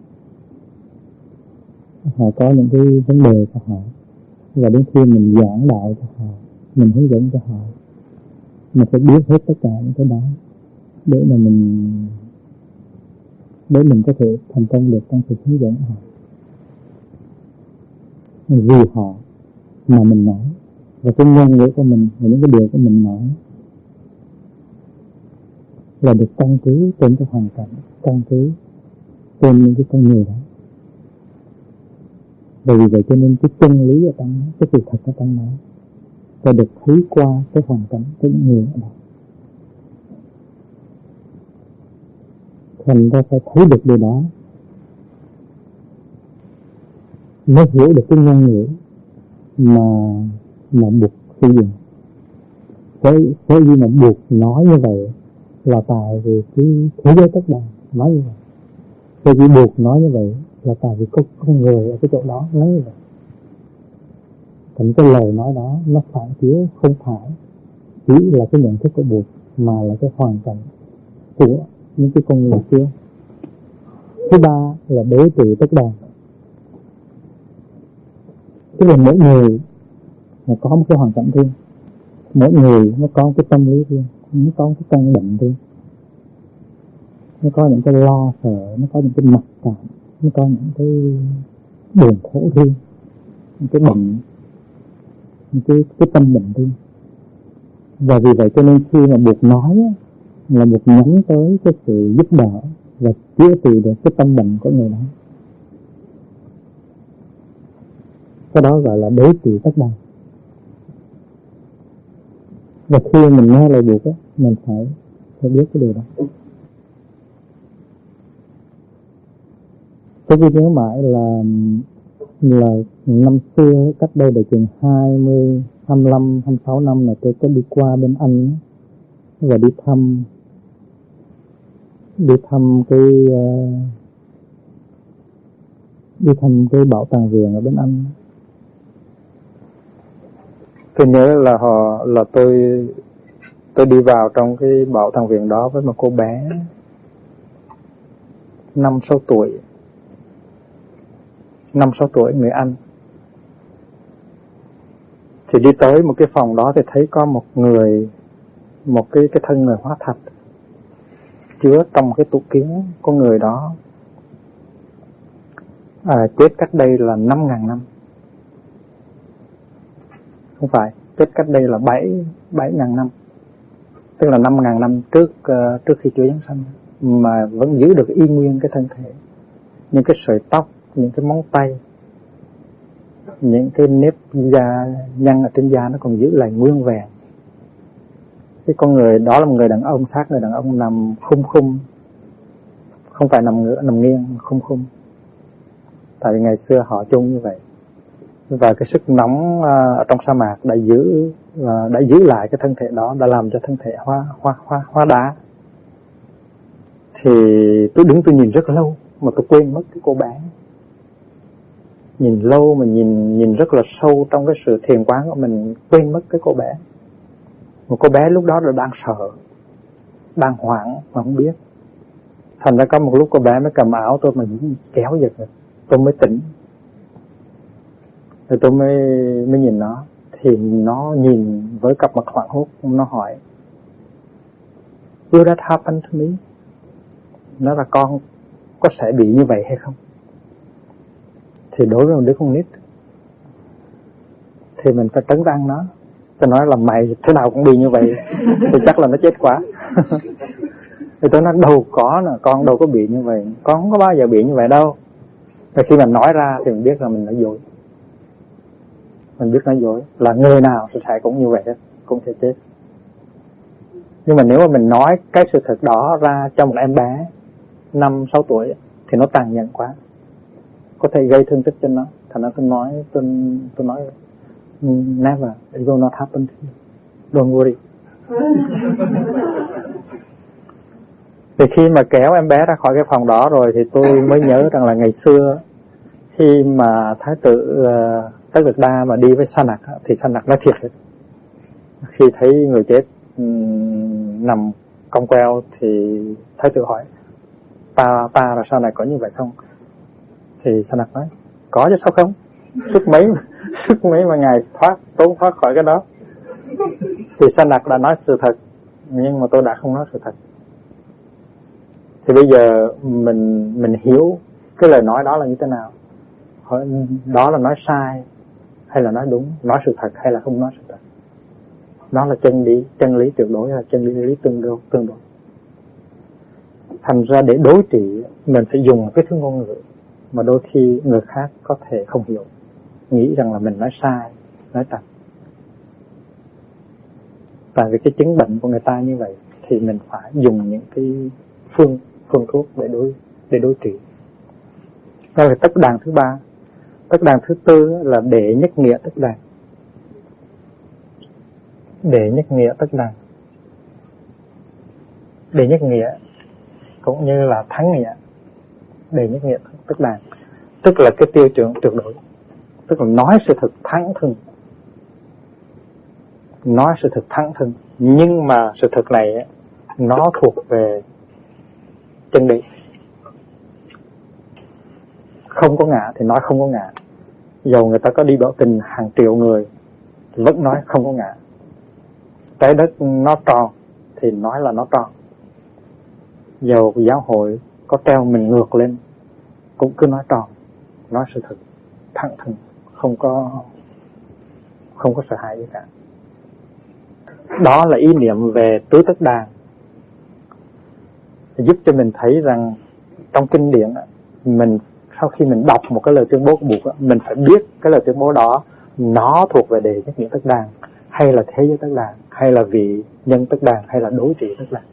Họ có những cái vấn đề của họ. Và đến khi mình giảng đạo cho họ, mình hướng dẫn cho họ, mình phải biết hết tất cả những cái đó để mình có thể thành công được trong sự hướng dẫn họ. Vì họ mà mình nói, và cái ngôn ngữ của mình và những cái điều của mình nói là được căn cứ trên cái hoàn cảnh, căn cứ trên những cái con người đó. Vì vậy cho nên cái chân lý ở trong đó, cái sự thật ở trong đó phải được thấy qua cái hoàn cảnh của những người ở đó. Thành ra phải thấy được điều đó mới hiểu được cái ngôn ngữ mà buộc sử dụng. Sở dĩ mà buộc nói như vậy là tại vì cái thế giới tất đàn nói như vậy. Tôi chỉ buộc nói như vậy là tại vì có con người ở cái chỗ đó nói như vậy. Thành cái lời nói đó nó phản chiếu không phải chỉ là cái nhận thức của buộc, mà là cái hoàn cảnh của những cái con người kia. Thứ ba là đối trị tất đàn, tức là mỗi người nó có một cái hoàn cảnh riêng, mỗi người nó có cái tâm lý riêng, nó có cái căn bệnh riêng, nó có những cái lo sợ, nó có những cái mặc cảm, nó có những cái buồn khổ riêng, những cái bệnh, những cái tâm bệnh riêng. Và vì vậy cho nên khi mà buộc nói là buộc nhắm tới cái sự giúp đỡ và chữa trị được cái tâm bệnh của người đó. Cái đó gọi là đối trị tất đàn. Và khi mình nghe lời buộc mình phải biết cái điều đó. Tôi cứ nhớ mãi là năm xưa, cách đây được chừng 25, 26 năm là tôi có đi qua bên Anh và đi thăm cái bảo tàng viện ở bên Anh. Tôi nhớ là tôi đi vào trong cái bảo tàng viện đó với một cô bé 5-6 tuổi người Anh. Thì đi tới một cái phòng đó thì thấy có một cái thân người hóa thạch chứa trong cái tủ kiến của người đó, chết cách đây là 5.000 năm. Không phải, chết cách đây là 7.000 năm. Tức là 5.000 năm trước khi Chúa giáng sanh, mà vẫn giữ được y nguyên cái thân thể. Những cái sợi tóc, những cái móng tay, những cái nếp da nhăn ở trên da nó còn giữ lại nguyên vẹn. Cái con người đó là một người đàn ông, xác người đàn ông nằm khum, không phải nằm nghiêng, khum. Tại vì ngày xưa họ chung như vậy. Và cái sức nóng ở trong sa mạc đã giữ lại cái thân thể đó, đã làm cho thân thể hóa đá. Thì tôi đứng tôi nhìn rất lâu mà tôi quên mất cái cô bé. Nhìn lâu mà nhìn rất là sâu trong cái sự thiền quán của mình, quên mất cái cô bé. Một cô bé lúc đó là đang sợ, đang hoảng mà không biết. Thành ra có một lúc cô bé mới cầm áo tôi mà kéo giật rồi, tôi mới tỉnh. Rồi tôi mới nhìn nó. Thì nó nhìn với cặp mặt hoảng hốt, nó hỏi, Will that happen to me? Nó là con có sẽ bị như vậy hay không? Thì đối với một đứa con nít thì mình phải trấn an nó, cho nói là mày thế nào cũng bị như vậy thì chắc là nó chết quá. Thì tôi nói đâu có nè, con đâu có bị như vậy, con không có bao giờ bị như vậy đâu. Và khi mình nói ra thì mình biết là mình nói dối. Mình biết nói dối là người nào sẽ cũng như vậy hết, cũng sẽ chết. Nhưng mà nếu mà mình nói cái sự thật đó ra cho một em bé 5-6 tuổi thì nó tàn nhẫn quá, có thể gây thương tích cho nó. Thành ra tôi nói never, it will not happen to you, don't worry. Thì khi mà kéo em bé ra khỏi cái phòng đó rồi thì tôi mới nhớ rằng là ngày xưa khi mà Thái tử Tất Đạt Đa mà đi với Sa Nặc thì Sa Nặc nói thiệt hết. Khi thấy người chết nằm cong queo thì Thái tử hỏi, ta là sau này có như vậy không? Thì Sa Nặc nói, có chứ sao không? Sức mấy mà ngài trốn thoát khỏi cái đó. Thì Sa Nặc đã nói sự thật, nhưng mà tôi đã không nói sự thật. Thì bây giờ mình hiểu cái lời nói đó là như thế nào. Đó là nói sai hay là nói đúng, nói sự thật hay là không nói sự thật. Nó là chân lý tuyệt đối hay là chân lý tương đối. Thành ra để đối trị mình phải dùng cái thứ ngôn ngữ mà đôi khi người khác có thể không hiểu, nghĩ rằng là mình nói sai, nói trật. Tại vì cái chứng bệnh của người ta như vậy thì mình phải dùng những cái phương thuốc để đối trị. Đó là tất đàn thứ ba. Tất đàn thứ tư là để nhất nghĩa tất đàn. Để nhất nghĩa tất đàn. đệ nhất nghĩa cũng như là thắng nghĩa. Đệ nhất nghĩa tức đàn, tức là cái tiêu chuẩn tuyệt đối, tức là nói sự thật thẳng thừng, nói sự thật thẳng thừng, nhưng mà sự thật này nó thuộc về chân lý, không có ngã thì nói không có ngã. Dầu người ta có đi biểu tình hàng triệu người thì vẫn nói không có ngã. Trái đất nó tròn thì nói là nó tròn. Dầu giáo hội có treo mình ngược lên cũng cứ nói tròn, nói sự thật thẳng thừng, không có sợ hãi gì cả. Đó là ý niệm về tứ tất đàn, giúp cho mình thấy rằng trong kinh điển mình sau khi mình đọc một cái lời tuyên bố của Bụt, mình phải biết cái lời tuyên bố đó nó thuộc về đệ nhất nghĩa tất đàn, hay là thế giới tất đàn, hay là vị nhân tất đàn, hay là đối trị tất đàn.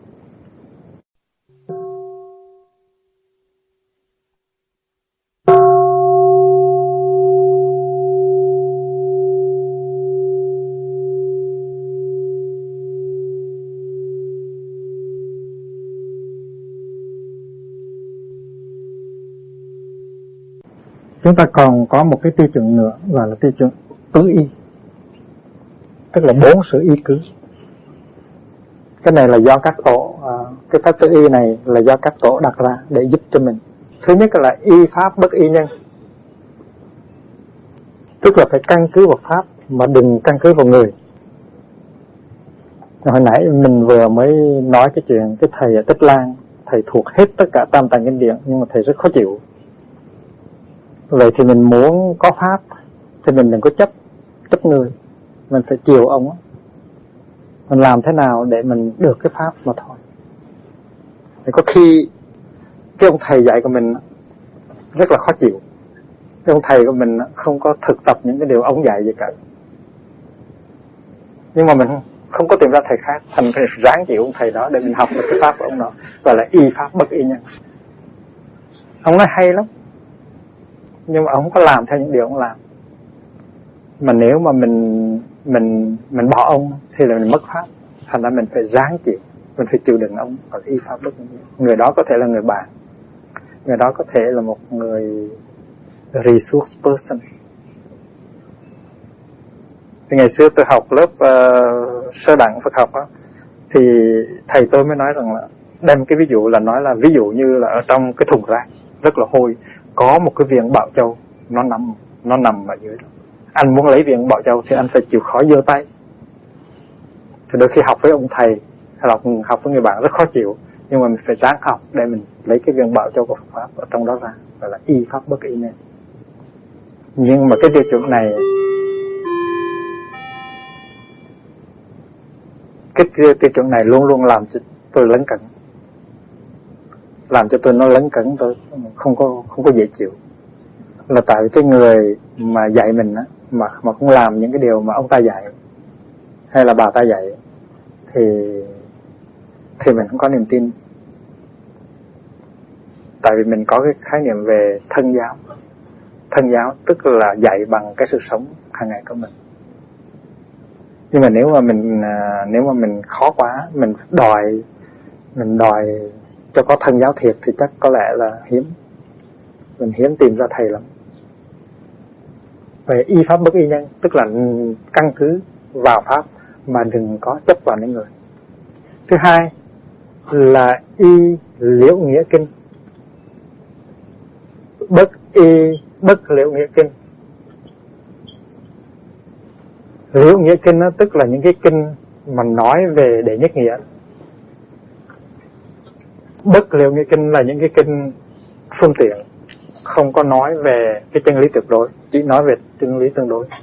Chúng ta còn có một cái tiêu chuẩn nữa gọi là tiêu chuẩn tứ y, tức là 4 sự y cứ. Cái này là do các tổ, cái pháp tứ y này là do các tổ đặt ra để giúp cho mình. Thứ nhất là y pháp bất y nhân, tức là phải căn cứ vào pháp mà đừng căn cứ vào người. Hồi nãy mình vừa mới nói cái chuyện cái thầy ở Tích Lan, thầy thuộc hết tất cả tam tạng kinh điển nhưng mà thầy rất khó chịu. Vậy thì mình muốn có pháp thì mình đừng có chấp người, mình phải chiều ông. Mình làm thế nào để mình được cái pháp mà thôi. Thì có khi cái ông thầy dạy của mình rất là khó chịu. Cái ông thầy của mình không có thực tập những cái điều ông dạy gì cả. Nhưng mà mình không có tìm ra thầy khác, thành phải ráng chịu ông thầy đó để mình học được cái pháp của ông đó, gọi là y pháp bất y nhân. Ông nói hay lắm, nhưng mà ông không có làm theo những điều ông làm. Mà nếu mà mình bỏ ông thì là mình mất pháp, thành ra mình phải ráng chịu, mình phải chịu đựng ông, gọi là y pháp bất y nhân. Người đó có thể là người bạn, người đó có thể là một người resource person. Thì ngày xưa tôi học lớp sơ đẳng Phật học đó, thì thầy tôi mới nói rằng là đem cái ví dụ là nói là ví dụ như là ở trong cái thùng rác rất là hôi, có một cái viên bảo châu nó nằm ở dưới đó. Anh muốn lấy viên bảo châu thì anh phải chịu khó giơ tay. Thì đôi khi học với ông thầy hay là học với người bạn rất khó chịu, nhưng mà mình phải ráng học để mình lấy cái viên bảo châu của Phật pháp ở trong đó ra, gọi là y pháp bất y nhân. Nhưng mà cái tiêu chuẩn này, cái tiêu chuẩn này luôn luôn làm cho tôi lấn cấn, làm cho tôi nó lấn cấn, tôi không có dễ chịu. Là tại vì cái người mà dạy mình á, mà không làm những cái điều mà ông ta dạy hay là bà ta dạy thì mình không có niềm tin. Tại vì mình có cái khái niệm về thân giáo. Thân giáo tức là dạy bằng cái sự sống hàng ngày của mình. Nhưng mà nếu mà mình khó quá, mình đòi cho có thân giáo thiệt thì chắc có lẽ là mình hiếm tìm ra thầy lắm. Về y pháp bất y nhân tức là căn cứ vào pháp mà đừng có chấp vào những người. Thứ hai là y liễu nghĩa kinh, bất y bất liễu nghĩa kinh. Liễu nghĩa kinh đó, tức là những cái kinh mà nói về đệ nhất nghĩa. Bất liễu nghĩa kinh là những cái kinh phương tiện, không có nói về cái chân lý tuyệt đối, chỉ nói về chân lý tương đối.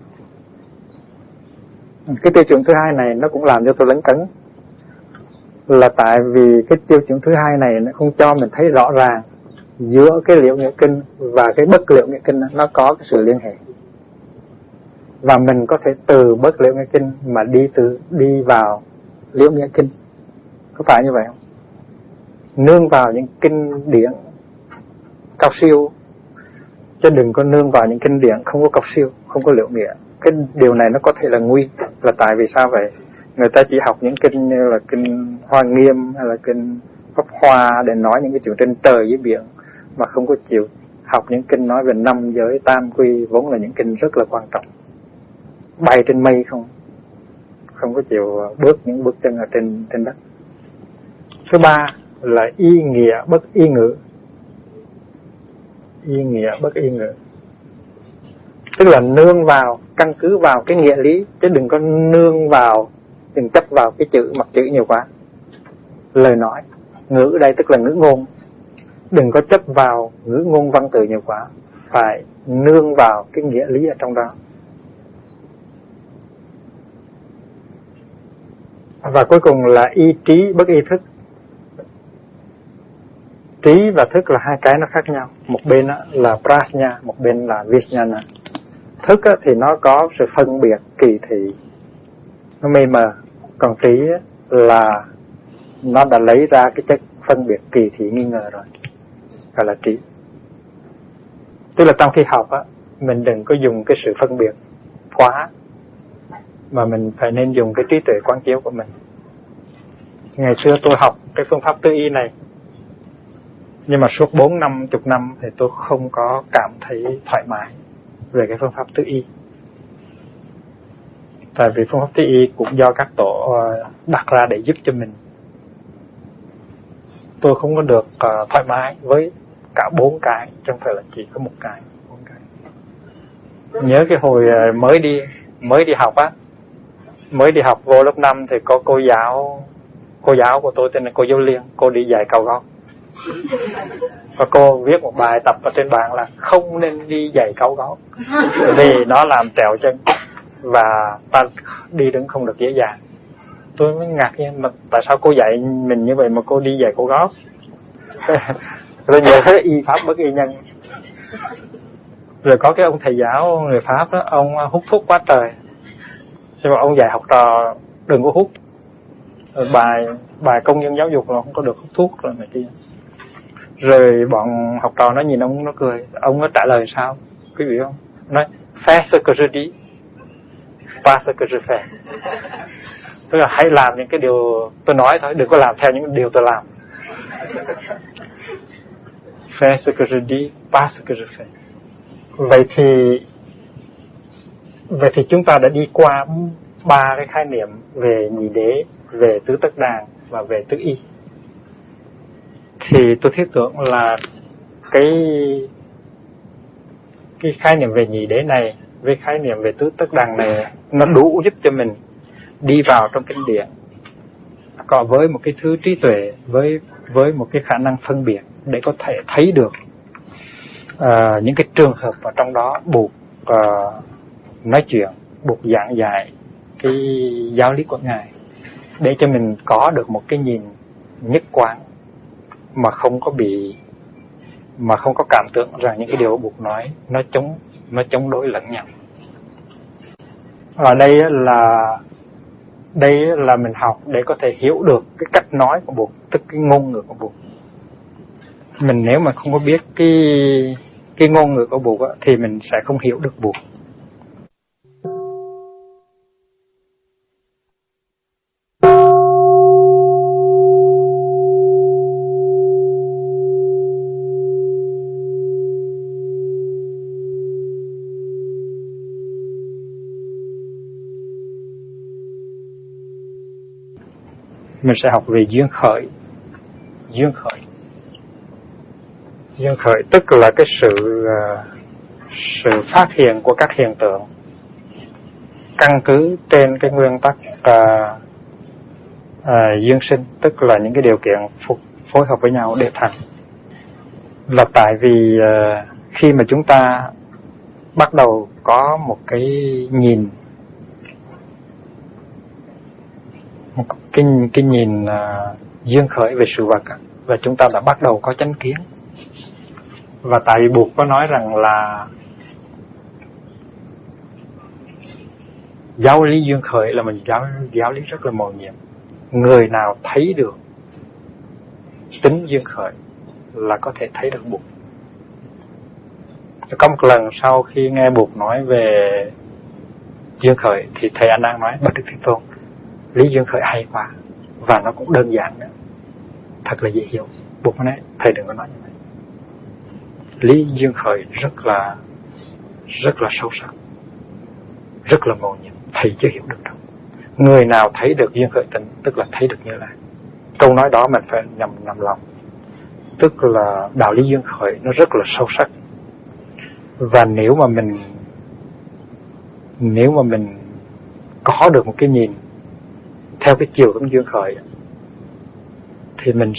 Cái tiêu chuẩn thứ hai này nó cũng làm cho tôi lấn cấn, là tại vì cái tiêu chuẩn thứ hai này nó không cho mình thấy rõ ràng giữa cái liễu nghĩa kinh và cái bất liễu nghĩa kinh nó có cái sự liên hệ. Và mình có thể từ bất liễu nghĩa kinh mà đi vào liễu nghĩa kinh. Có phải như vậy không? Nương vào những kinh điển cao siêu, chứ đừng có nương vào những kinh điển không có cao siêu, không có liễu nghĩa. Cái điều này nó có thể là nguy, là tại vì sao vậy? Người ta chỉ học những kinh như là kinh Hoa Nghiêm hay là kinh Pháp Hoa để nói những cái chuyện trên trời dưới biển, mà không có chịu học những kinh nói về năm giới tam quy, vốn là những kinh rất là quan trọng, bay trên mây không có chịu bước những bước chân ở trên đất. Thứ ba là y nghĩa bất y ngữ. Y nghĩa bất y ngữ tức là nương vào, căn cứ vào cái nghĩa lý, chứ đừng có nương vào, đừng chấp vào cái chữ, mặt chữ nhiều quá. Lời nói, ngữ đây tức là ngữ ngôn, đừng có chấp vào ngữ ngôn văn từ nhiều quá, phải nương vào cái nghĩa lý ở trong đó. Và cuối cùng là y trí bất y thức. Trí và thức là hai cái nó khác nhau. Một bên là prajna, một bên là vijnana. Thức thì nó có sự phân biệt kỳ thị, nó mê mờ. Còn trí là nó đã lấy ra cái chất phân biệt kỳ thị nghi ngờ rồi, gọi là trí. Tức là trong khi học mình đừng có dùng cái sự phân biệt quá, mà mình phải nên dùng cái trí tuệ quán chiếu của mình. Ngày xưa tôi học cái phương pháp tư y này, nhưng mà suốt 40-50 năm thì tôi không có cảm thấy thoải mái về cái phương pháp tư y. Tại vì phương pháp tư y cũng do các tổ đặt ra để giúp cho mình. Tôi không có được thoải mái với cả 4 cái, chứ không phải là chỉ có một cái. 4 cái. Nhớ cái hồi mới đi học mới đi học vô lớp 5 thì có cô giáo của tôi tên là cô Dâu Liên, cô đi giày cao gót. Và cô viết một bài tập ở trên bảng là không nên đi giày cao gót vì nó làm trèo chân và ta đi đứng không được dễ dàng. Tôi mới ngạc nhiên, mà tại sao cô dạy mình như vậy mà cô đi giày cao gót? Rồi nhớ tới y pháp bất y nhân. Rồi có cái ông thầy giáo người Pháp đó, ông hút thuốc quá trời, nhưng mà ông dạy học trò đừng có hút. Rồi bài công nhân giáo dục là không có được hút thuốc rồi này kia. Rồi bọn học trò nó nhìn ông nó cười. Ông nó trả lời sao quý vị không? Nói fais ce que je dis, pas ce que je fais. Tức là hãy làm những cái điều tôi nói thôi, đừng có làm theo những điều tôi làm. Fais ce que je dis, pas ce que je fais. Vậy thì chúng ta đã đi qua 3 cái khái niệm về nhị đế, về tứ tất đàn và về tứ y. Thì tôi thiết tưởng là cái khái niệm về nhị đế này với khái niệm về tứ tất đàn này nó đủ giúp cho mình đi vào trong kinh điển, còn với một cái thứ trí tuệ, với một cái khả năng phân biệt để có thể thấy được những cái trường hợp ở trong đó buộc nói chuyện, buộc giảng dạy cái giáo lý của Ngài, để cho mình có được một cái nhìn nhất quán mà không có cảm tưởng rằng những cái điều buộc nói nó chống đối lẫn nhau. Ở đây là mình học để có thể hiểu được cái cách nói của buộc, tức cái ngôn ngữ của buộc. Mình nếu mà không có biết cái ngôn ngữ của buộc thì mình sẽ không hiểu được buộc. Mình sẽ học về duyên khởi. Duyên khởi tức là cái sự phát hiện của các hiện tượng căn cứ trên cái nguyên tắc duyên sinh, tức là những cái điều kiện phối hợp với nhau để thành. Là tại vì khi mà chúng ta bắt đầu có một cái nhìn, cái nhìn duyên khởi về sự vật, và chúng ta đã bắt đầu có chánh kiến. Và tại vì buộc có nói rằng là giáo lý duyên khởi là mình giáo lý rất là mầu nhiệm. Người nào thấy được tính duyên khởi là có thể thấy được buộc. Có một lần sau khi nghe buộc nói về duyên khởi thì thầy A Nan nói: Bạch Đức Thế Tôn, Lý duyên khởi hay quá, và nó cũng đơn giản nữa, thật là dễ hiểu. Buộc nói thầy đừng có nói như vậy. Lý duyên khởi rất là sâu sắc, rất là mầu nhiệm, thầy chưa hiểu được đâu. Người nào thấy được duyên khởi tịnh tức là thấy được Như Lai. Câu nói đó mình phải nằm lòng. Tức là đạo lý duyên khởi nó rất là sâu sắc. Và nếu mà mình có được một cái nhìn theo cái chiều hướng duyên khởi thì mình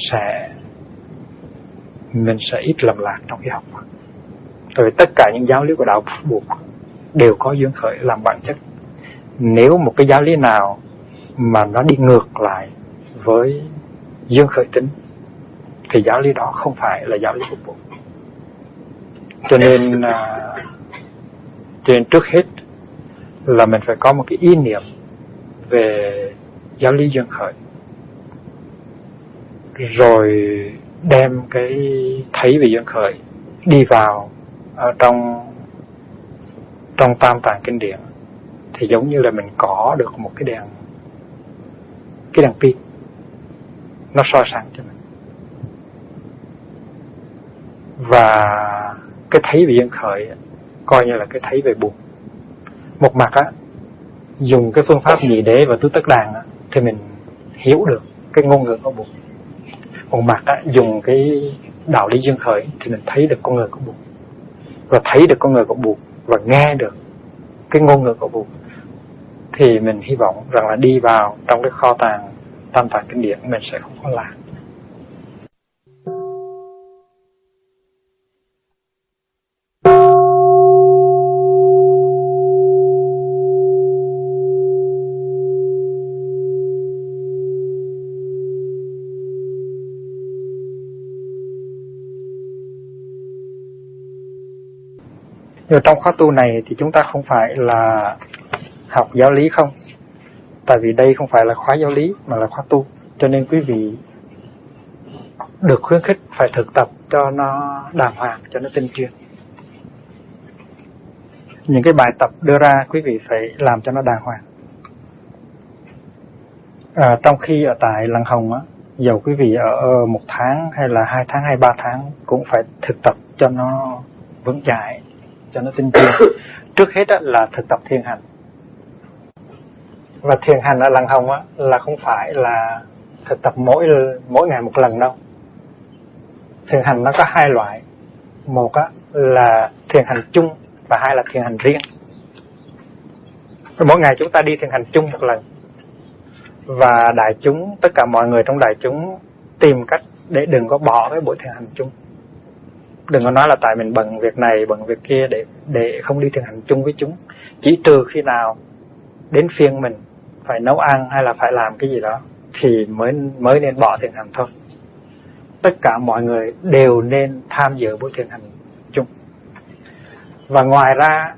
sẽ ít lầm lạc trong cái học. Rồi tất cả những giáo lý của đạo buộc đều có duyên khởi làm bản chất. Nếu một cái giáo lý nào mà nó đi ngược lại với duyên khởi tính thì giáo lý đó không phải là giáo lý của buộc. Cho nên trước hết là mình phải có một cái ý niệm về giáo lý duyên khởi, rồi đem cái thấy về duyên khởi đi vào ở trong tam tạng kinh điển, thì giống như là mình có được một cái đèn pin nó soi sáng cho mình. Và cái thấy về duyên khởi coi như là cái thấy về buộc. Một mặt dùng cái phương pháp nhị đế và tứ tất đàn thì mình hiểu được cái ngôn ngữ của buộc. Một mặt dùng cái đạo lý duyên khởi thì mình thấy được con người của buộc, và thấy được con người của buộc và nghe được cái ngôn ngữ của buộc, thì mình hy vọng rằng là đi vào trong cái kho tàng tam tạng kinh điển mình sẽ không có lạc. Ở trong khóa tu này thì chúng ta không phải là học giáo lý không, tại vì đây không phải là khóa giáo lý mà là khóa tu, cho nên quý vị được khuyến khích phải thực tập cho nó đàng hoàng, cho nó tinh chuyên. Những cái bài tập đưa ra quý vị phải làm cho nó đàng hoàng. Trong khi ở tại Lăng Hồng dầu quý vị ở 1 tháng hay là 2 tháng hay 3 tháng cũng phải thực tập cho nó vững chãi, cho nó tinh chuyên. Trước hết là thực tập thiền hành. Và thiền hành ở Lăng Hồng là không phải là thực tập mỗi ngày một lần đâu. Thiền hành nó có 2 loại. Một là thiền hành chung và 2 là thiền hành riêng. Mỗi ngày chúng ta đi thiền hành chung một lần. Và đại chúng, tất cả mọi người trong đại chúng tìm cách để đừng có bỏ cái buổi thiền hành chung. Đừng có nói là tại mình bận việc này, bận việc kia để không đi thiền hành chung với chúng. Chỉ trừ khi nào đến phiên mình phải nấu ăn hay là phải làm cái gì đó thì mới nên bỏ thiền hành thôi. Tất cả mọi người đều nên tham dự buổi thiền hành chung. Và ngoài ra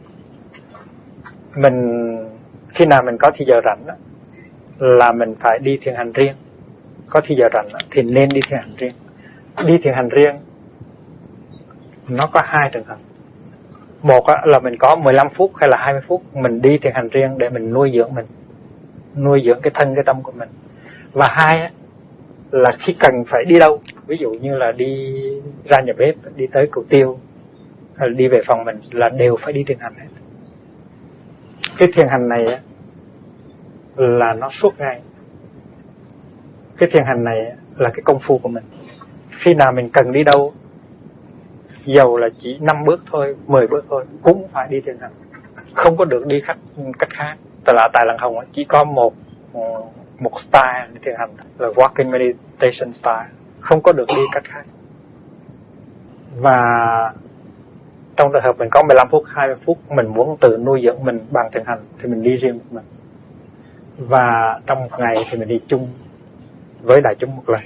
khi nào mình có thì giờ rảnh là mình phải đi thiền hành riêng. Có thì giờ rảnh thì nên đi thiền hành riêng. Đi thiền hành riêng nó có 2 trường hợp. Một là mình có 15 phút hay là 20 phút mình đi thiền hành riêng để mình nuôi dưỡng cái thân cái tâm của mình. Và 2 là khi cần phải đi đâu, ví dụ như là đi ra nhà bếp, đi tới cầu tiêu hay là đi về phòng mình là đều phải đi thiền hành hết. Cái thiền hành này là nó suốt ngày. Cái thiền hành này là cái công phu của mình. Khi nào mình cần đi đâu, dầu là chỉ 5 bước thôi, 10 bước thôi, cũng phải đi thiền hành. Không có được đi cách khác. Tại Lăng Hồng chỉ có một style để thiền hành là walking meditation style, không có được đi cách khác. Và trong trường hợp mình có 15 phút, 20 phút mình muốn tự nuôi dưỡng mình bằng thiền hành thì mình đi riêng một mình. Và trong một ngày thì mình đi chung với đại chúng một lần.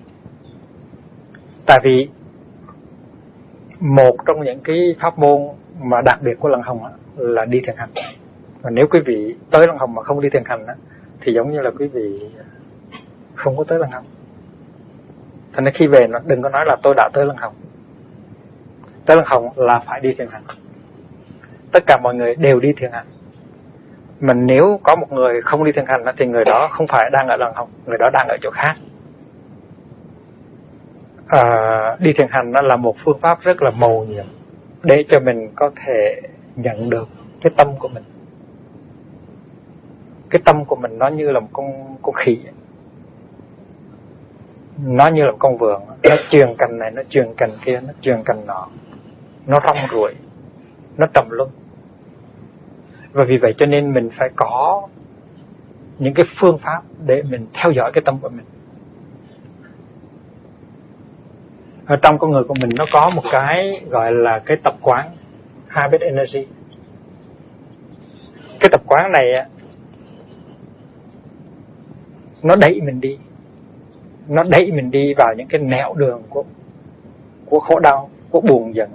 Tại vì một trong những cái pháp môn mà đặc biệt của Lăng Hồng là đi thiền hành. Và nếu quý vị tới Lăng Hồng mà không đi thiền hành thì giống như là quý vị không có tới Lăng Hồng. Thành nên khi về đừng có nói là tôi đã tới Lăng Hồng. Tới Lăng Hồng là phải đi thiền hành. Tất cả mọi người đều đi thiền hành. Mà nếu có một người không đi thiền hành thì người đó không phải đang ở làng hồng, người đó đang ở chỗ khác. Đi thiền hành nó là một phương pháp rất là mầu nhiệm để cho mình có thể nhận được cái tâm của mình. Cái tâm của mình nó như là một con khỉ, nó như là một con vượn, nó chuyền cành này, nó chuyền cành kia, nó chuyền cành nọ, nó rong ruổi, nó trầm luân. Và vì vậy cho nên mình phải có những cái phương pháp để mình theo dõi cái tâm của mình. Ở trong con người của mình nó có một cái gọi là cái tập quán, habit energy. Cái tập quán này nó đẩy mình đi, nó đẩy mình đi vào những cái nẻo đường của khổ đau, của buồn giận,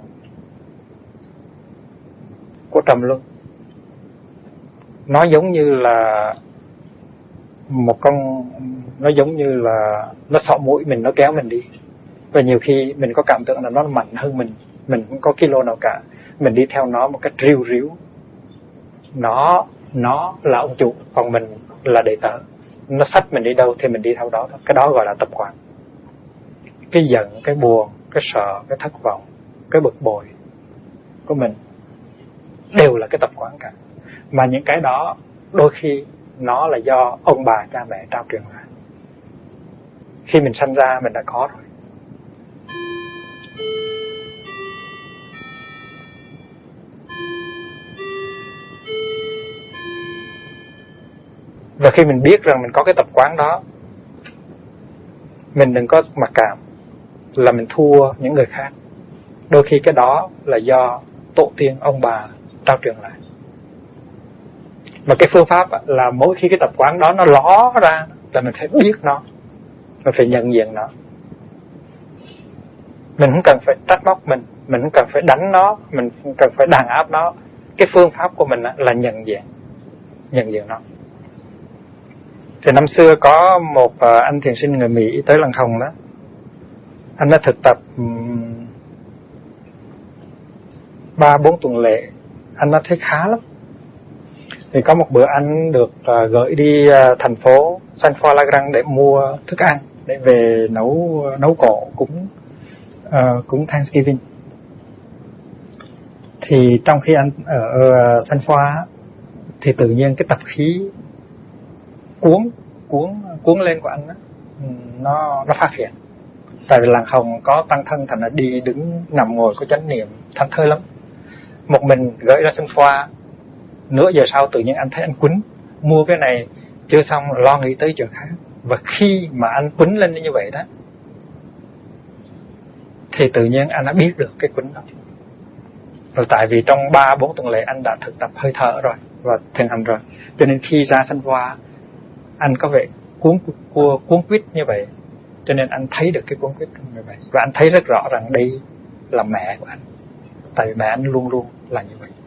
của trầm luân. Nó giống như là nó giống như là nó xỏ mũi mình, nó kéo mình đi. Và nhiều khi mình có cảm tưởng là nó mạnh hơn mình không có kilo nào cả, mình đi theo nó một cách riu riu. Nó là ông chủ, còn mình là đệ tử. Nó xách mình đi đâu thì mình đi theo đó thôi. Cái đó gọi là tập quán. Cái giận, cái buồn, cái sợ, cái thất vọng, cái bực bội của mình đều là cái tập quán cả. Mà những cái đó đôi khi nó là do ông bà cha mẹ trao truyền lại. Khi mình sanh ra mình đã có rồi. Và khi mình biết rằng mình có cái tập quán đó, mình đừng có mặc cảm là mình thua những người khác. Đôi khi cái đó là do tổ tiên ông bà trao truyền lại. Mà cái phương pháp là mỗi khi cái tập quán đó nó ló ra là mình phải biết nó, mình phải nhận diện nó. Mình không cần phải trách móc mình không cần phải đánh nó, mình không cần phải đàn áp nó. Cái phương pháp của mình là nhận diện nó. Thì năm xưa có một anh thiền sinh người Mỹ tới Lăng Hồng đó. Anh đã thực tập 3-4 tuần lễ, anh đã thấy khá lắm. Thì có một bữa anh được gửi đi thành phố San Felipe để mua thức ăn để về nấu cỗ cúng Thanksgiving. Thì trong khi anh ở San Felipe thì tự nhiên cái tập khí cuốn lên của anh đó, nó phát hiện. Tại vì làng Hồng có tăng thân, thành ra đi đứng nằm ngồi có chánh niệm thanh thơi lắm. Một mình gửi ra San Felipe, nửa giờ sau tự nhiên anh thấy anh quýnh, mua cái này chưa xong lo nghĩ tới chuyện khác. Và khi mà anh quýnh lên như vậy đó thì tự nhiên anh đã biết được cái quýnh đó. Rồi tại vì trong 3-4 tuần lễ anh đã thực tập hơi thở rồi và thiền hành rồi, cho nên khi ra San Felipe anh có vẻ cuốn quýt như vậy. Cho nên anh thấy được cái cuốn quýt như vậy. Và anh thấy rất rõ rằng đây là mẹ của anh. Tại vì mẹ anh luôn luôn là như vậy.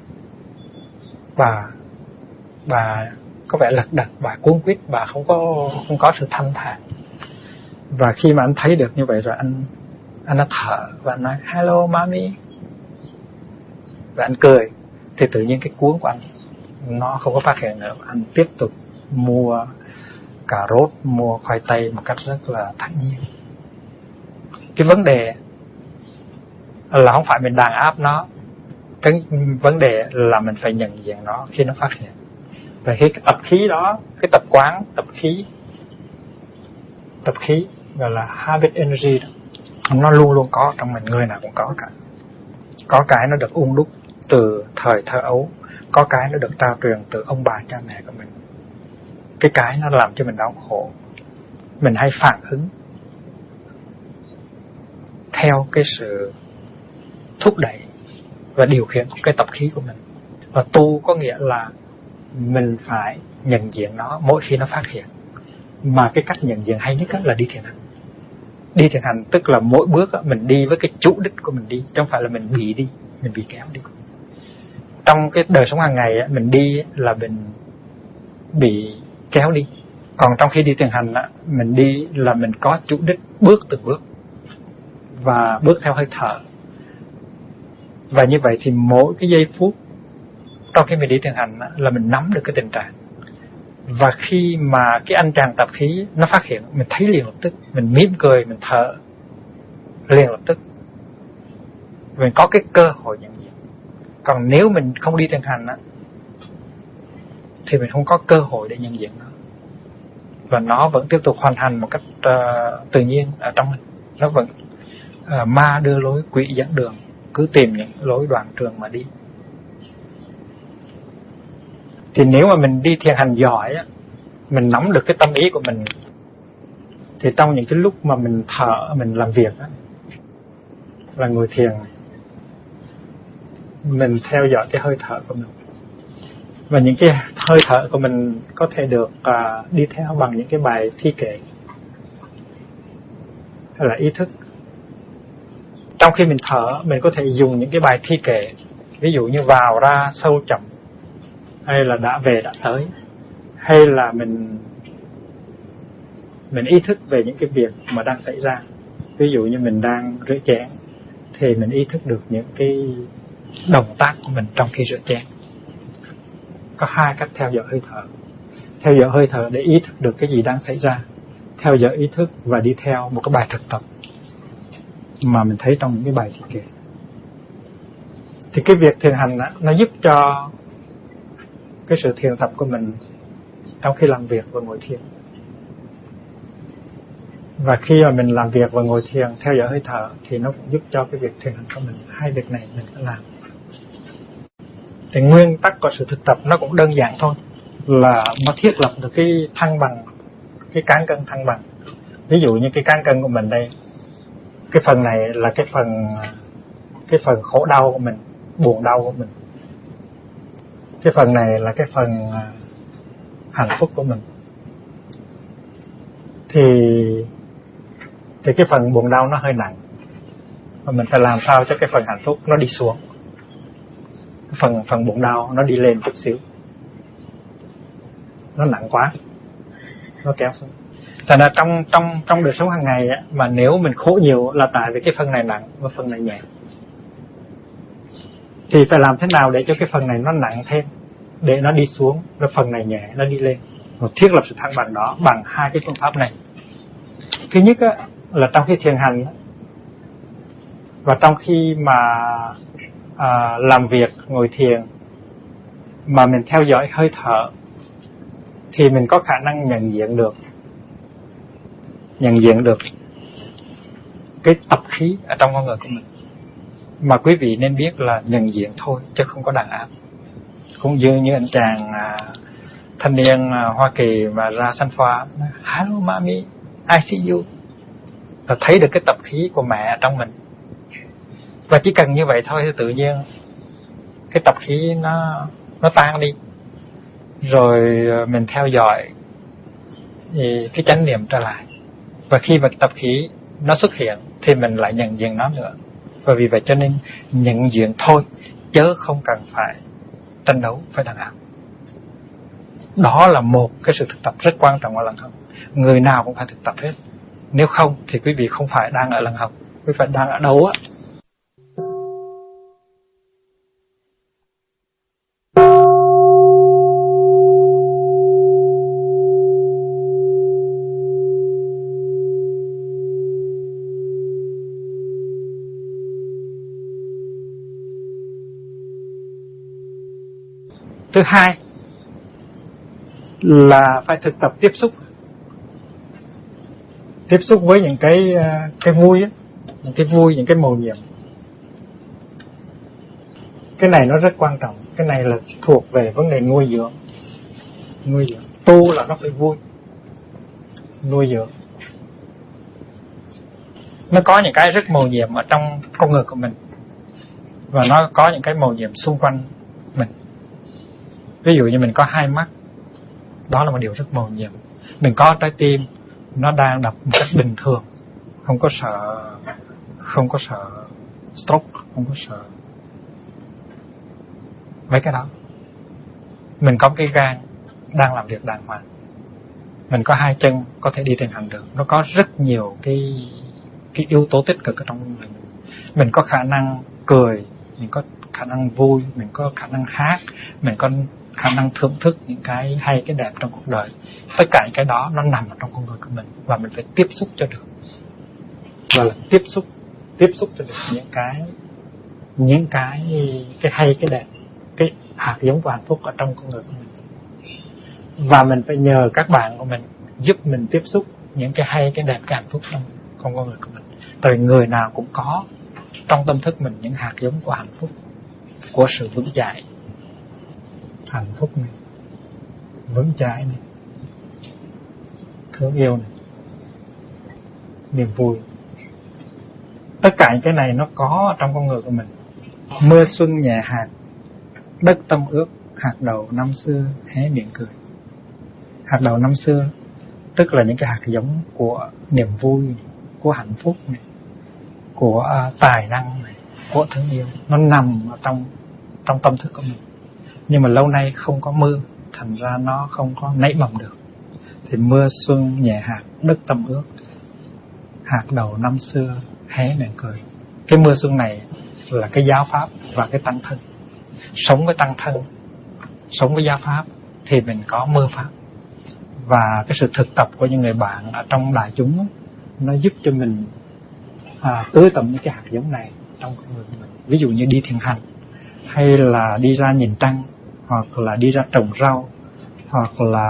Bà có vẻ lật đật, bà cuốn quýt, bà không có sự thanh thản. Và khi mà anh thấy được như vậy rồi, anh đã thở và anh nói hello mommy. Và anh cười. Thì tự nhiên cái cuốn của anh nó không có phát hiện nữa. Anh tiếp tục mua cà rốt, mua khoai tây một cách rất là thản nhiên. Cái vấn đề là không phải mình đàn áp nó, cái vấn đề là mình phải nhận diện nó khi nó phát hiện. Và khi cái tập khí đó, cái tập quán, tập khí gọi là habit energy đó, nó luôn luôn có trong mình, người nào cũng có cả. Có cái nó được ung đúc từ thời thơ ấu, có cái nó được trao truyền từ ông bà cha mẹ của mình. Cái nó làm cho mình đau khổ, mình hay phản ứng theo cái sự thúc đẩy và điều khiển của cái tập khí của mình. Và tu có nghĩa là mình phải nhận diện nó mỗi khi nó phát hiện. Mà cái cách nhận diện hay nhất là đi thiền hành. Đi thiền hành tức là mỗi bước mình đi với cái chủ đích của mình đi, chứ không phải là mình bị kéo đi. Trong cái đời sống hàng ngày mình đi là mình bị kéo đi. Còn trong khi đi thiền hành mình đi là mình có chủ đích, bước từng bước và bước theo hơi thở. Và như vậy thì mỗi cái giây phút trong khi mình đi thiền hành là mình nắm được cái tình trạng. Và khi mà cái anh chàng tập khí nó phát hiện, mình thấy liền lập tức, mình mỉm cười, mình thở liền lập tức, mình có cái cơ hội nhận diện. Còn nếu mình không đi thiền hành thì mình không có cơ hội để nhận diện nó, và nó vẫn tiếp tục hoàn thành một cách tự nhiên ở trong mình. Nó vẫn ma đưa lối, quỷ dẫn đường, cứ tìm những lối đoạn trường mà đi. Thì nếu mà mình đi thiền hành giỏi á, mình nắm được cái tâm ý của mình, thì trong những cái lúc mà mình thở, mình làm việc á, là ngồi thiền, mình theo dõi cái hơi thở của mình. Và những cái hơi thở của mình có thể được đi theo bằng những cái bài thi kệ hay là ý thức. Trong khi mình thở, mình có thể dùng những cái bài thi kệ, ví dụ như vào ra sâu chậm, hay là đã về đã tới, hay là mình ý thức về những cái việc mà đang xảy ra. Ví dụ như mình đang rửa chén thì mình ý thức được những cái động tác của mình trong khi rửa chén. Có hai cách theo dõi hơi thở. Theo dõi hơi thở để ý thức được cái gì đang xảy ra, theo dõi ý thức và đi theo một cái bài thực tập mà mình thấy trong những cái bài thi kệ. Thì cái việc thiền hành nó giúp cho cái sự thiền tập của mình trong khi làm việc và ngồi thiền. Và khi mà mình làm việc và ngồi thiền theo dõi hơi thở thì nó cũng giúp cho cái việc thiền hành của mình. Hai việc này mình phải làm. Thì nguyên tắc của sự thực tập nó cũng đơn giản thôi, là nó thiết lập được cái thăng bằng, cái cán cân thăng bằng. Ví dụ như cái cán cân của mình đây, cái phần này là cái phần khổ đau của mình, buồn đau của mình. Cái phần này là cái phần hạnh phúc của mình. Thì cái phần buồn đau nó hơi nặng, và mình phải làm sao cho cái phần hạnh phúc nó đi xuống, phần buồn đau nó đi lên chút xíu. Nó nặng quá, nó kéo xuống. Thành ra trong đời sống hàng ngày mà nếu mình khổ nhiều là tại vì cái phần này nặng và phần này nhẹ. Thì phải làm thế nào để cho cái phần này nó nặng thêm, để nó đi xuống, rồi phần này nhẹ nó đi lên. Và thiết lập sự thăng bằng đó bằng hai cái phương pháp này. Thứ nhất là trong khi thiền hành và trong khi mà làm việc ngồi thiền mà mình theo dõi hơi thở, thì mình có khả năng nhận diện được cái tập khí ở trong con người của mình. Mà quý vị nên biết là nhận diện thôi, chứ không có đàn áp. Cũng như anh chàng thanh niên Hoa Kỳ mà ra sanh pha, hello mommy, I see you, là thấy được cái tập khí của mẹ trong mình. Và chỉ cần như vậy thôi thì tự nhiên cái tập khí nó tan đi. Rồi mình theo dõi thì cái chánh niệm trở lại. Và khi mà tập khí nó xuất hiện thì mình lại nhận diện nó nữa. Và vì vậy cho nên nhận diện thôi, chứ không cần phải tranh đấu, phải đàn áp. Đó là một cái sự thực tập rất quan trọng ở lần học. Người nào cũng phải thực tập hết. Nếu không thì quý vị không phải đang ở lần học, quý vị phải đang ở đâu á. Thứ hai là phải thực tập tiếp xúc với những cái vui á, những cái vui, những cái mầu nhiệm. Cái này nó rất quan trọng. Cái này là thuộc về vấn đề nuôi dưỡng. Tu là nó phải vui, nuôi dưỡng. Nó có những cái rất mầu nhiệm ở trong con người của mình, và nó có những cái mầu nhiệm xung quanh mình. Ví dụ như mình có hai mắt, đó là một điều rất mầu nhiệm. Mình có trái tim, nó đang đập một cách bình thường, không có sợ stroke, không có sợ mấy cái đó. Mình có cái gan đang làm việc đàng hoàng. Mình có hai chân có thể đi thiền hành được. Nó có rất nhiều cái yếu tố tích cực ở trong mình. Mình có khả năng cười, mình có khả năng vui, mình có khả năng hát, mình có khả năng thưởng thức những cái hay, cái đẹp trong cuộc đời. Tất cả những cái đó nó nằm ở trong con người của mình, và mình phải tiếp xúc cho được. Và là tiếp xúc cho được những cái hay, cái đẹp, cái hạt giống của hạnh phúc ở trong con người của mình. Và mình phải nhờ các bạn của mình giúp mình tiếp xúc những cái hay, cái đẹp, cái hạnh phúc trong con người của mình. Tại vì người nào cũng có trong tâm thức mình những hạt giống của hạnh phúc, của sự vững chãi. Hạnh phúc này, vững chãi này, thương yêu này, niềm vui. Tất cả những cái này nó có trong con người của mình. Mưa xuân nhẹ hạt, đất tâm ước, hạt đậu năm xưa hé miệng cười. Hạt đậu năm xưa tức là những cái hạt giống của niềm vui, của hạnh phúc này, của tài năng này, của thương yêu. Nó nằm ở trong tâm thức của mình. Nhưng mà lâu nay không có mưa, thành ra nó không có nảy mầm được. Thì mưa xuân nhẹ hạt, đất tâm ước, hạt đầu năm xưa hé miệng cười. Cái mưa xuân này là cái giáo pháp và cái tăng thân. Sống với tăng thân, sống với giáo pháp thì mình có mưa pháp. Và cái sự thực tập của những người bạn ở trong đại chúng nó giúp cho mình tưới tẩm những cái hạt giống này trong con người của mình. Ví dụ như đi thiền hành, hay là đi ra nhìn trăng, hoặc là đi ra trồng rau, hoặc là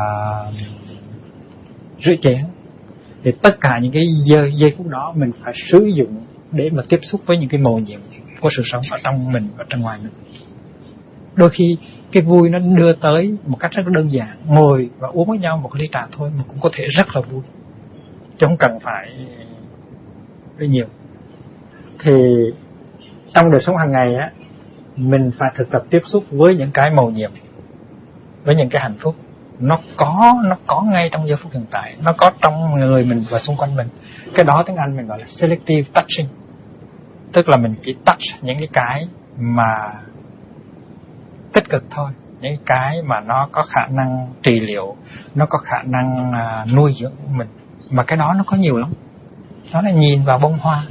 rửa chén. Thì tất cả những cái giây phút đó mình phải sử dụng để mà tiếp xúc với những cái mầu nhiệm của sự sống ở trong mình và trong ngoài mình. Đôi khi cái vui nó đưa tới một cách rất đơn giản, ngồi và uống với nhau một ly trà thôi mà cũng có thể rất là vui, chứ không cần phải nhiều. Thì trong đời sống hàng ngày á, mình phải thực tập tiếp xúc với những cái mầu nhiệm, với những cái hạnh phúc. Nó có ngay trong giây phút hiện tại, nó có trong người mình và xung quanh mình. Cái đó tiếng Anh mình gọi là selective touching, tức là mình chỉ touch những cái mà tích cực thôi, những cái mà nó có khả năng trị liệu, nó có khả năng nuôi dưỡng mình. Mà cái đó nó có nhiều lắm. Đó là nhìn vào bông hoa,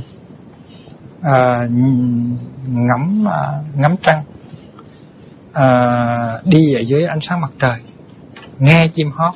ngắm trăng, đi ở dưới ánh sáng mặt trời, nghe chim hót,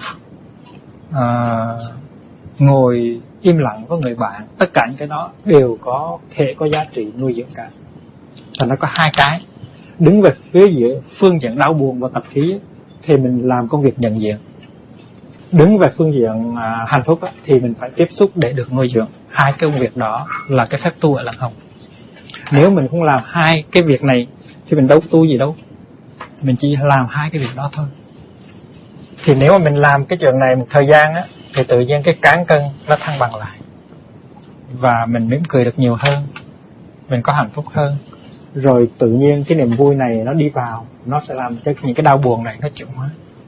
ngồi im lặng với người bạn. Tất cả những cái đó đều có thể có giá trị nuôi dưỡng cả. Và nó có hai cái. Đứng về phía giữa phương diện đau buồn và tập khí thì mình làm công việc nhận diện. Đứng về phương diện hạnh phúc thì mình phải tiếp xúc để được nuôi dưỡng. Hai cái công việc đó là cái phép tu ở Lạc Hồng. Nếu mình không làm hai cái việc này thì mình đâu tu gì đâu. Mình chỉ làm hai cái việc đó thôi. Thì nếu mà mình làm cái chuyện này một thời gian á, thì tự nhiên cái cán cân nó thăng bằng lại, và mình mỉm cười được nhiều hơn, mình có hạnh phúc hơn. Rồi tự nhiên cái niềm vui này nó đi vào, nó sẽ làm cho những cái đau buồn này nó chuyển hóa.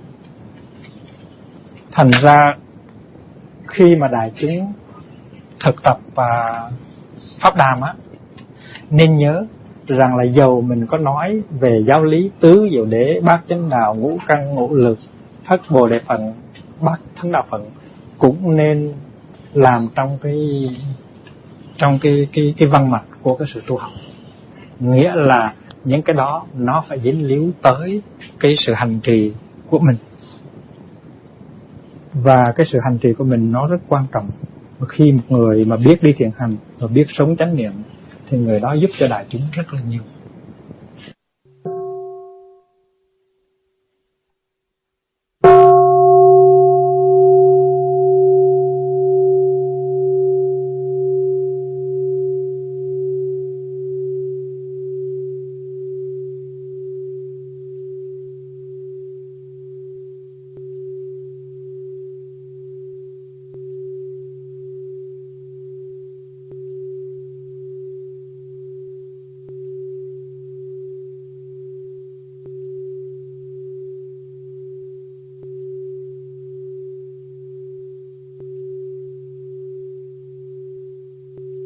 Thành ra khi mà đại chúng thực tập pháp đàm á, nên nhớ rằng là dầu mình có nói về giáo lý tứ diệu đế, bát chánh đạo, ngũ căn ngũ lực, thất bồ đề phận, bát thánh đạo phận, cũng nên làm trong cái văn mạch của cái sự tu học. Nghĩa là những cái đó nó phải dính líu tới cái sự hành trì của mình. Và cái sự hành trì của mình nó rất quan trọng. Khi một người mà biết đi thiền hành và biết sống chánh niệm thì người đó giúp cho đại chúng rất là nhiều.